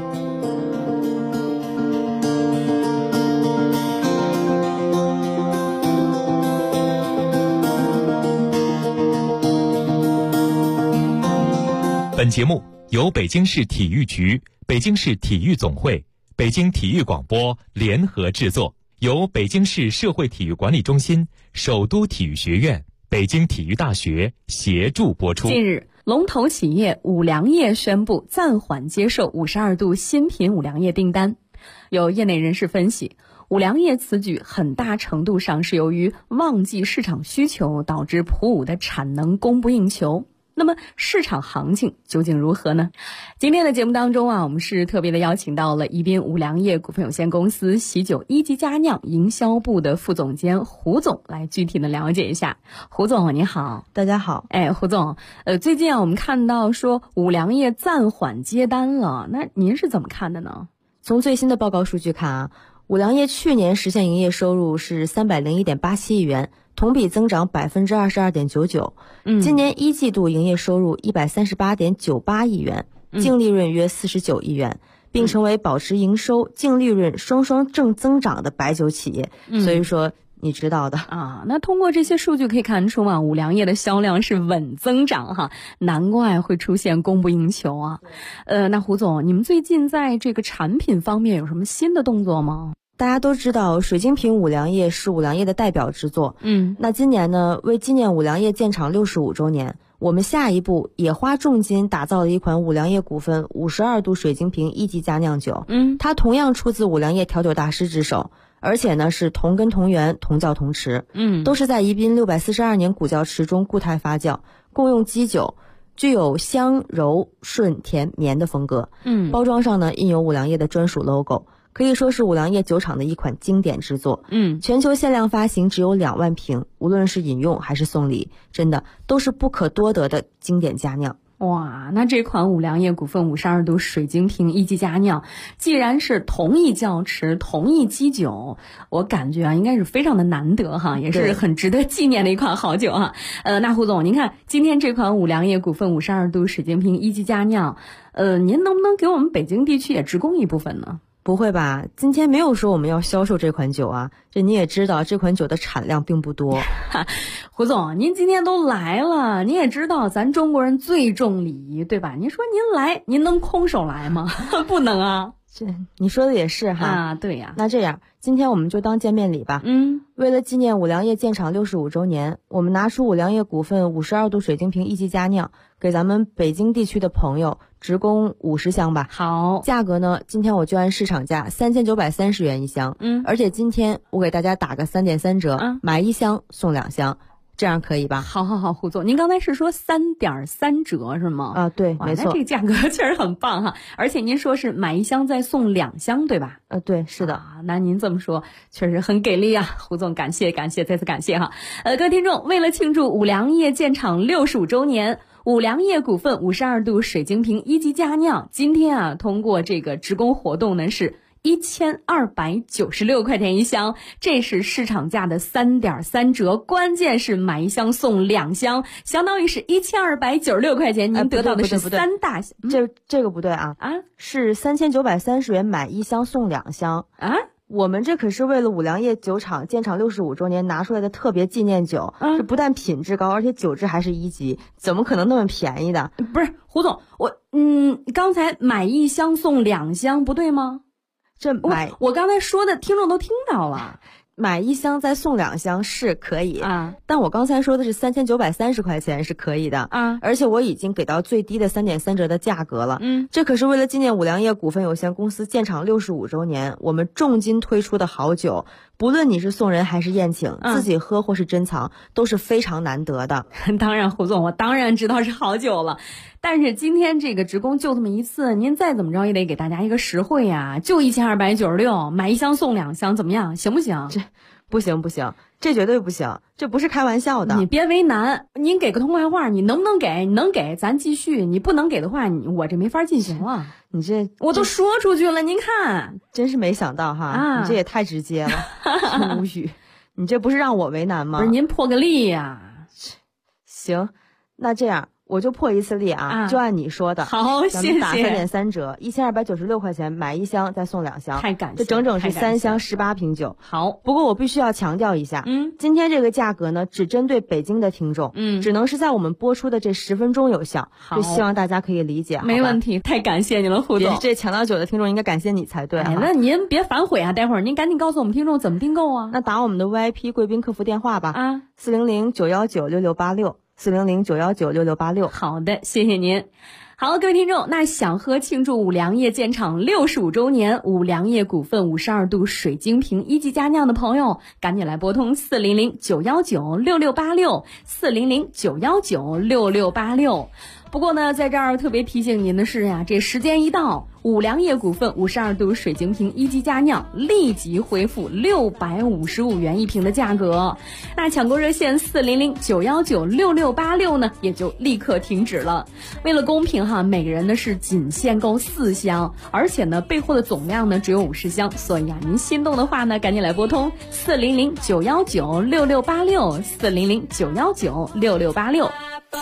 本节目由北京市体育局、北京市体育总会、北京体育广播联合制作，由北京市社会体育管理中心、首都体育学院、北京体育大学协助播出。 近日，龙头企业五粮液宣布暂缓接受52度新品五粮液订单。有业内人士分析，五粮液此举很大程度上是由于旺季市场需求导致普五的产能供不应求。那么市场行情究竟如何呢？今天的节目当中我们是特别的邀请到了宜宾五粮液股份有限公司喜酒一级佳酿营销部的副总监胡总来具体的了解一下。胡总你好。 大家好。 胡总，最近我们看到说五粮液暂缓接单了，那您是怎么看的呢？ 从最新的报告数据看五粮液去年实现营业收入是301.87亿元，同比增长22.99%。今年一季度营业收入138.98亿元，净利润约49亿元，并成为保持营收、净利润双双正增长的白酒企业。所以说你知道的那通过这些数据可以看出五粮液的销量是稳增长难怪会出现供不应求那胡总，你们最近在这个产品方面有什么新的动作吗？ 大家都知道水晶瓶五粮液是五粮液的代表之作。那今年呢，为纪念五粮液建厂65周年，我们下一步也花重金打造了一款五粮液股份52度水晶瓶一级佳酿酒。它同样出自五粮液调酒大师之手，而且呢是同根同源同窖同池。都是在宜宾642年古窖池中固态发酵，共用基酒，具有香柔顺甜绵的风格。包装上呢印有五粮液的专属 logo，可以说是五粮液酒厂的一款经典之作。全球限量发行只有2万瓶，无论是饮用还是送礼，真的都是不可多得的经典佳酿。 哇，那这款五粮液股份52度水晶瓶一级佳酿，既然是同一窖池、同一基酒，我感觉应该是非常的难得也是很值得纪念的一款好酒那胡总，您看今天这款五粮液股份52度水晶瓶一级佳酿，您能不能给我们北京地区也直供一部分呢？ 不会吧，今天没有说我们要销售这款酒这你也知道这款酒的产量并不多。 胡总，您今天都来了，您也知道咱中国人最重礼仪，对吧？您说您来，您能空手来吗？不能你说的也是对呀。 那这样今天我们就当见面礼吧。为了纪念五粮液建厂65周年，我们拿出五粮液股份52度水晶瓶一级佳酿，给咱们北京地区的朋友直供50箱吧。 好， 价格呢，今天我就按市场价3930元一箱。而且今天我给大家打个3.3折，买1箱送2箱。这样可以吧？ 好，胡总，您刚才是说3.3折是吗？ 对，没错。 那这个价格确实很棒而且您说是买1箱再送2箱，对吧？ 对，是的。 那您这么说确实很给力胡总，感谢，再次感谢各位听众，为了庆祝五粮液建厂65周年，五粮液股份52度水晶瓶一级佳酿今天通过这个直供活动呢是1296块钱一箱，这是市场价的3.3折，关键是买1箱送2箱，相当于是1296块钱，您得到的是3大箱。 这个不对是3930元买1箱送2箱我们这可是为了五粮液酒厂建厂65周年拿出来的特别纪念酒，这不但品质高，而且酒质还是1级，怎么可能那么便宜的？ 不是胡总，刚才买1箱送2箱不对吗？我刚才说的听众都听到了， 买1箱再送2箱是可以但我刚才说的是3930块钱是可以的而且我已经给到最低的3.3折的价格了这可是为了纪念五粮液股份有限公司建厂65周年，我们重金推出的好酒， 不论你是送人还是宴请，自己喝或是珍藏都是非常难得的。 当然胡总，我当然知道是好酒了，但是今天这个职工就这么一次，您再怎么着也得给大家一个实惠呀，就1296，买1箱送2箱，怎么样？行不行？ 这不行，这绝对不行，这不是开玩笑的。 你别为难，您给个痛快话，你能不能给？你能给咱继续，你不能给的话，我这没法进行了。 你这我都说出去了，您看， 真是没想到哈，你这也太直接了，无语。你这不是让我为难吗？ 不是您破个例呀。 行，那这样我就破一次例就按你说的。 好，谢谢。 咱们打3.3折，1296块钱买1箱再送2箱， 太感谢， 这整整是3箱18瓶酒。 好， 不过我必须要强调一下，今天这个价格呢，只针对北京的听众，只能是在我们播出的这10分钟有效。就希望大家可以理解。 没问题，太感谢你了，胡总。 这抢到酒的听众应该感谢你才对。 那您别反悔啊，待会儿您赶紧告诉我们听众怎么订购啊。 那打我们的 VIP 贵宾客服电话吧，400-919-6686。400-919-6686。 好的，谢谢您。好，各位听众，那想喝庆祝五粮液建厂65周年五粮液股份52度水晶瓶1级佳酿的朋友，赶紧来拨通400-919-6686 400-919-6686。不过呢，在这儿特别提醒您的是呀，这时间一到，五粮液股份52度水晶瓶1级佳酿立即恢复655元一瓶的价格。那抢购热线400-919-6686呢，也就立刻停止了。为了公平哈，每个人呢是仅限购4箱，而且呢备货的总量呢只有50箱，所以啊，您心动的话呢，赶紧来拨通400-919-6686 400-919-6686。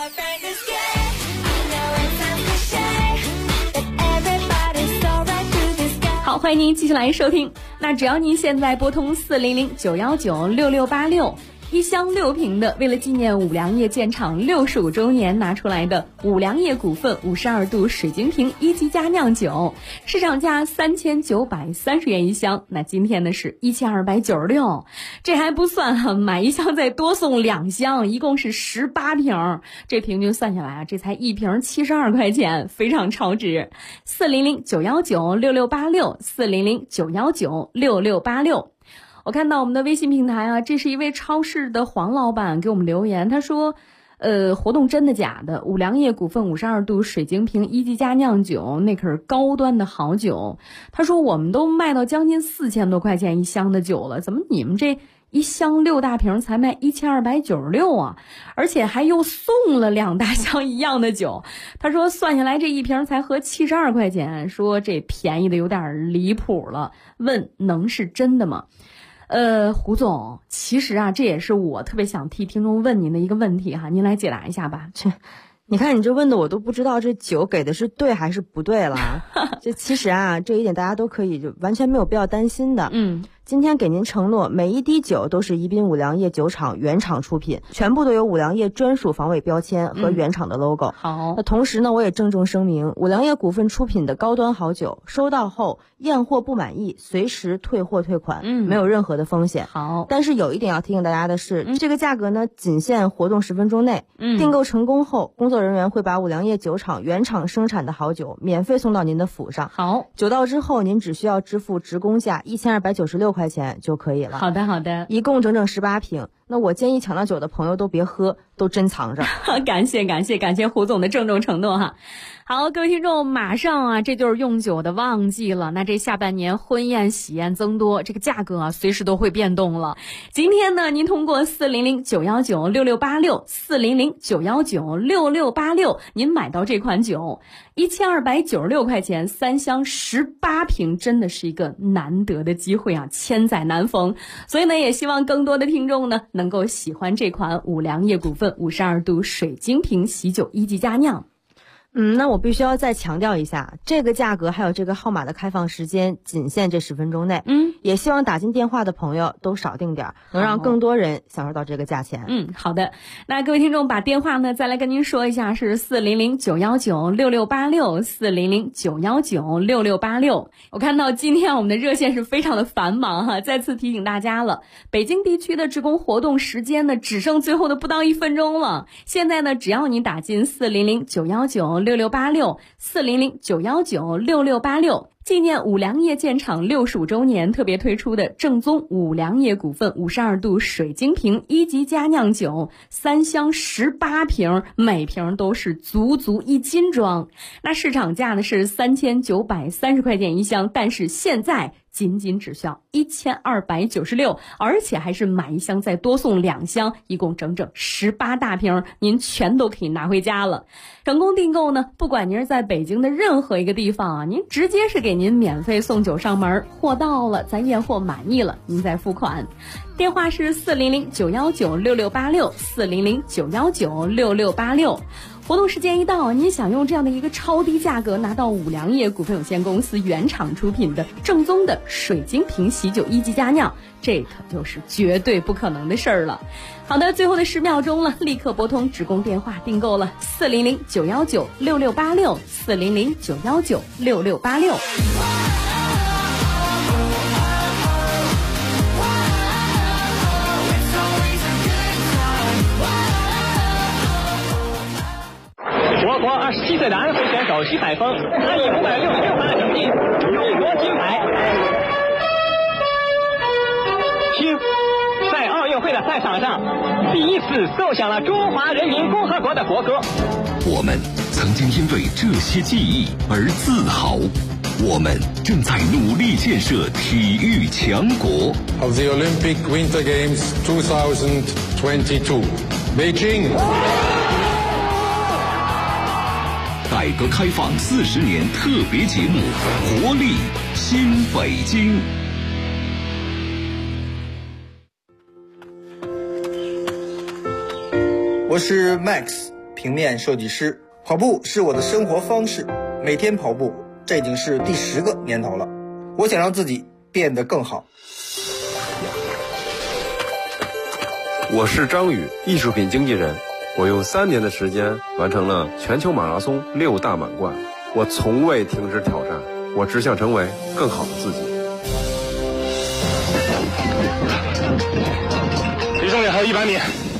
好，欢迎您继续来收听。那只要您现在拨通400-919-6686，1箱6瓶的，为了纪念五粮液建厂65周年拿出来的五粮液股份52度水晶瓶1级佳酿酒，市场价3930元一箱，那今天呢是1296，这还不算哈，买1箱再多送2箱，一共是18瓶，这平均算下来啊，这才1瓶72块钱，非常超值。400-919-6686 400-919-6686。我看到我们的微信平台啊，这是一位超市的黄老板给我们留言，他说活动真的假的？五粮液股份52度水晶瓶1级佳酿酒，那可是高端的好酒。他说我们都卖到将近4000多块钱一箱的酒了，怎么你们这1箱6大瓶才卖1296啊？而且还又送了2大箱一样的酒。他说算下来这一瓶才合72块钱，说这便宜的有点离谱了，问能是真的吗？胡总，其实啊，这也是我特别想替听众问您的一个问题哈，您来解答一下吧。 你看你这问的我都不知道这酒给的是对还是不对了。这其实啊，这一点大家都可以就完全没有必要担心的。今天给您承诺，每一滴酒都是宜宾五粮液酒厂原厂出品，全部都有五粮液专属防伪标签和原厂的 logo。 好， 那同时呢，我也郑重声明，五粮液股份出品的高端好酒，收到后验货不满意，随时退货退款，没有任何的风险。 好， 但是有一点要提醒大家的是，这个价格呢，仅限活动10分钟内。订购成功后，工作人员会把五粮液酒厂原厂生产的好酒免费送到您的府上。 好， 酒到之后，您只需要支付职工价1296块钱就可以了。 好的，好的， 一共整整18瓶。那我建议抢到酒的朋友都别喝，都珍藏着。 感谢胡总的郑重承诺哈。好，各位听众，马上啊，这就是用酒的旺季了。那这下半年婚宴喜宴增多，这个价格啊，随时都会变动了。今天呢，您通过400-919-6686 400-919-6686，您买到这款酒，1296块钱3箱18瓶，真的是一个难得的机会啊，千载难逢。所以呢，也希望更多的听众呢，能够喜欢这款五粮液股份52度水晶瓶喜酒1级佳酿。 那我必须要再强调一下，这个价格还有这个号码的开放时间仅限这10分钟内。也希望打进电话的朋友都少订点，能让更多人享受到这个价钱。 好的。那各位听众把电话呢再来跟您说一下，是400-919-6686 400-919-6686。我看到今天我们的热线是非常的繁忙哈，再次提醒大家了，北京地区的职工活动时间呢只剩最后的不到1分钟了。现在呢，只要你打进400-919-6686 400-919-6686， 纪念五粮液建厂65周年特别推出的正宗五粮液股份52度水晶瓶1级佳酿酒，3箱18瓶，每瓶都是足1斤装。那市场价呢是3930块钱一箱，但是现在仅只需要1296，而且还是买一箱再多送2箱，一共整整18大瓶，您全都可以拿回家了。成功订购呢，不管您是在北京的任何一个地方啊，您直接是给您免费送酒上门，货到了咱验货满意了您再付款。电话是400-919-6686，400-919-6686。活动时间一到，您想用这样的一个超低价格拿到五粮液股份有限公司原厂出品的正宗的水晶瓶喜酒1级佳酿，这可就是绝对不可能的事儿了。好的，最后的10秒钟了，立刻拨通直供电话订购了，400-919-6686，400-919-6686。 我国27岁的安徽选手徐海峰，他以566分的成绩勇夺金牌。听，在奥运会的赛场上，第一次奏响了中华人民共和国的国歌。 我们曾经因为这些记忆而自豪，我们正在努力建设体育强国。 Of the Olympic Winter Games 2022, Beijing。 改革开放40年特别节目，活力新北京。 我是 Max， 平面设计师。跑步是我的生活方式，每天跑步，这已经是第10个年头了。我想让自己变得更好。 我是张宇，艺术品经纪人。我用3年的时间完成了全球马拉松6大满贯，我从未停止挑战，我只想成为更好的自己。 离终点还有100米，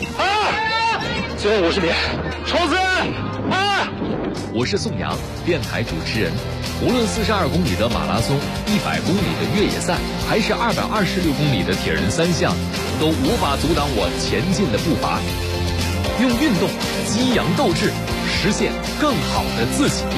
最后50米，冲刺！ 我是宋阳，电台主持人。无论42公里的马拉松、100公里的越野赛，还是226公里的铁人3项，都无法阻挡我前进的步伐。用运动激扬斗志，实现更好的自己。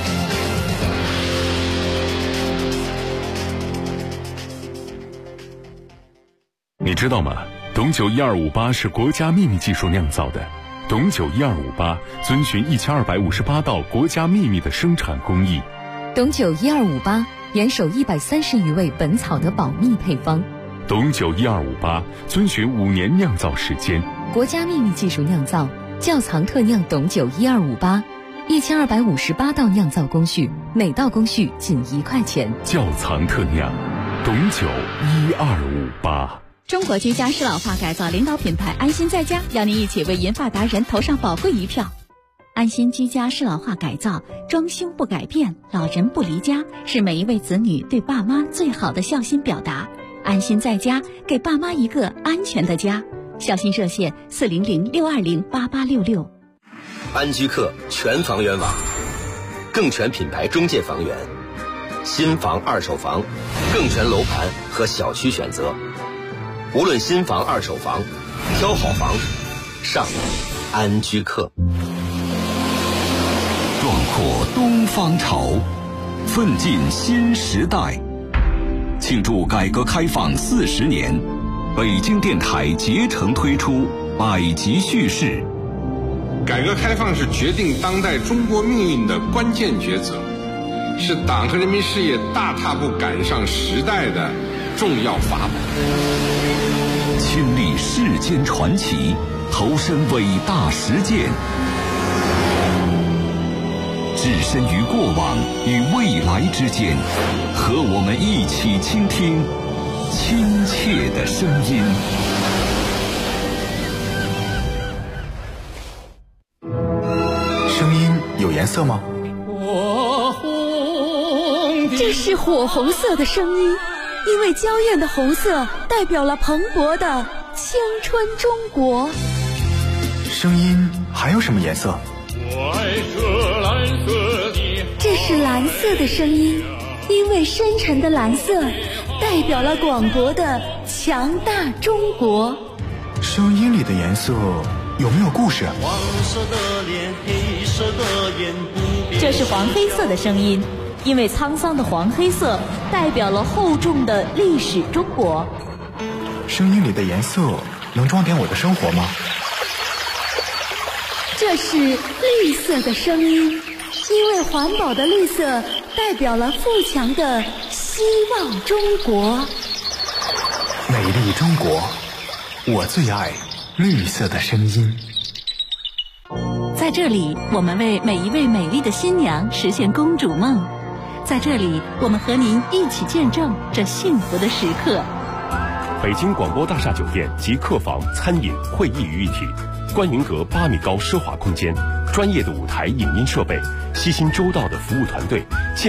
你知道吗？董酒1258是国家秘密技术酿造的。董酒1258遵循1258道国家秘密的生产工艺。 董酒1258严守130余味本草的保密配方。 董酒1258遵循5年酿造时间。 国家秘密技术酿造，窖藏特酿董酒1258，1258道酿造工序，每道工序仅1块钱。 窖藏特酿，董酒1258。 中国居家适老化改造领导品牌安心在家，邀您一起为银发达人投上宝贵一票。安心居家适老化改造，装修不改变，老人不离家，是每一位子女对爸妈最好的孝心表达。安心在家，给爸妈一个安全的家。孝心热线400-620-8866。 安居客全房源网，更全品牌中介房源，新房二手房，更全楼盘和小区选择。无论新房二手房，挑好房上安居客。 壮阔东方潮，奋进新时代。庆祝改革开放40年，北京电台竭诚推出百集叙事。 改革开放是决定当代中国命运的关键抉择，是党和人民事业大踏步赶上时代的重要法宝。 亲历世间传奇，投身伟大实践，置身于过往与未来之间，和我们一起倾听亲切的声音。 声音有颜色吗？ 这是火红色的声音，因为娇艳的红色代表了蓬勃的青春中国。 声音还有什么颜色？ 这是蓝色的声音， 因为深沉的蓝色代表了广博的强大中国。 声音里的颜色有没有故事？ 黄色的脸，黑色的眼，不变。 这是黄黑色的声音，因为沧桑的黄黑色代表了厚重的历史中国。 声音里的颜色能装点我的生活吗？ 这是绿色的声音，因为环保的绿色代表了富强的希望中国。 美丽中国，我最爱绿色的声音。 在这里，我们为每一位美丽的新娘实现公主梦。在这里，我们和您一起见证这幸福的时刻。 北京广播大厦酒店集客房、餐饮、会议于一体，观云阁8米高奢华空间，专业的舞台影音设备，悉心周到的服务团队，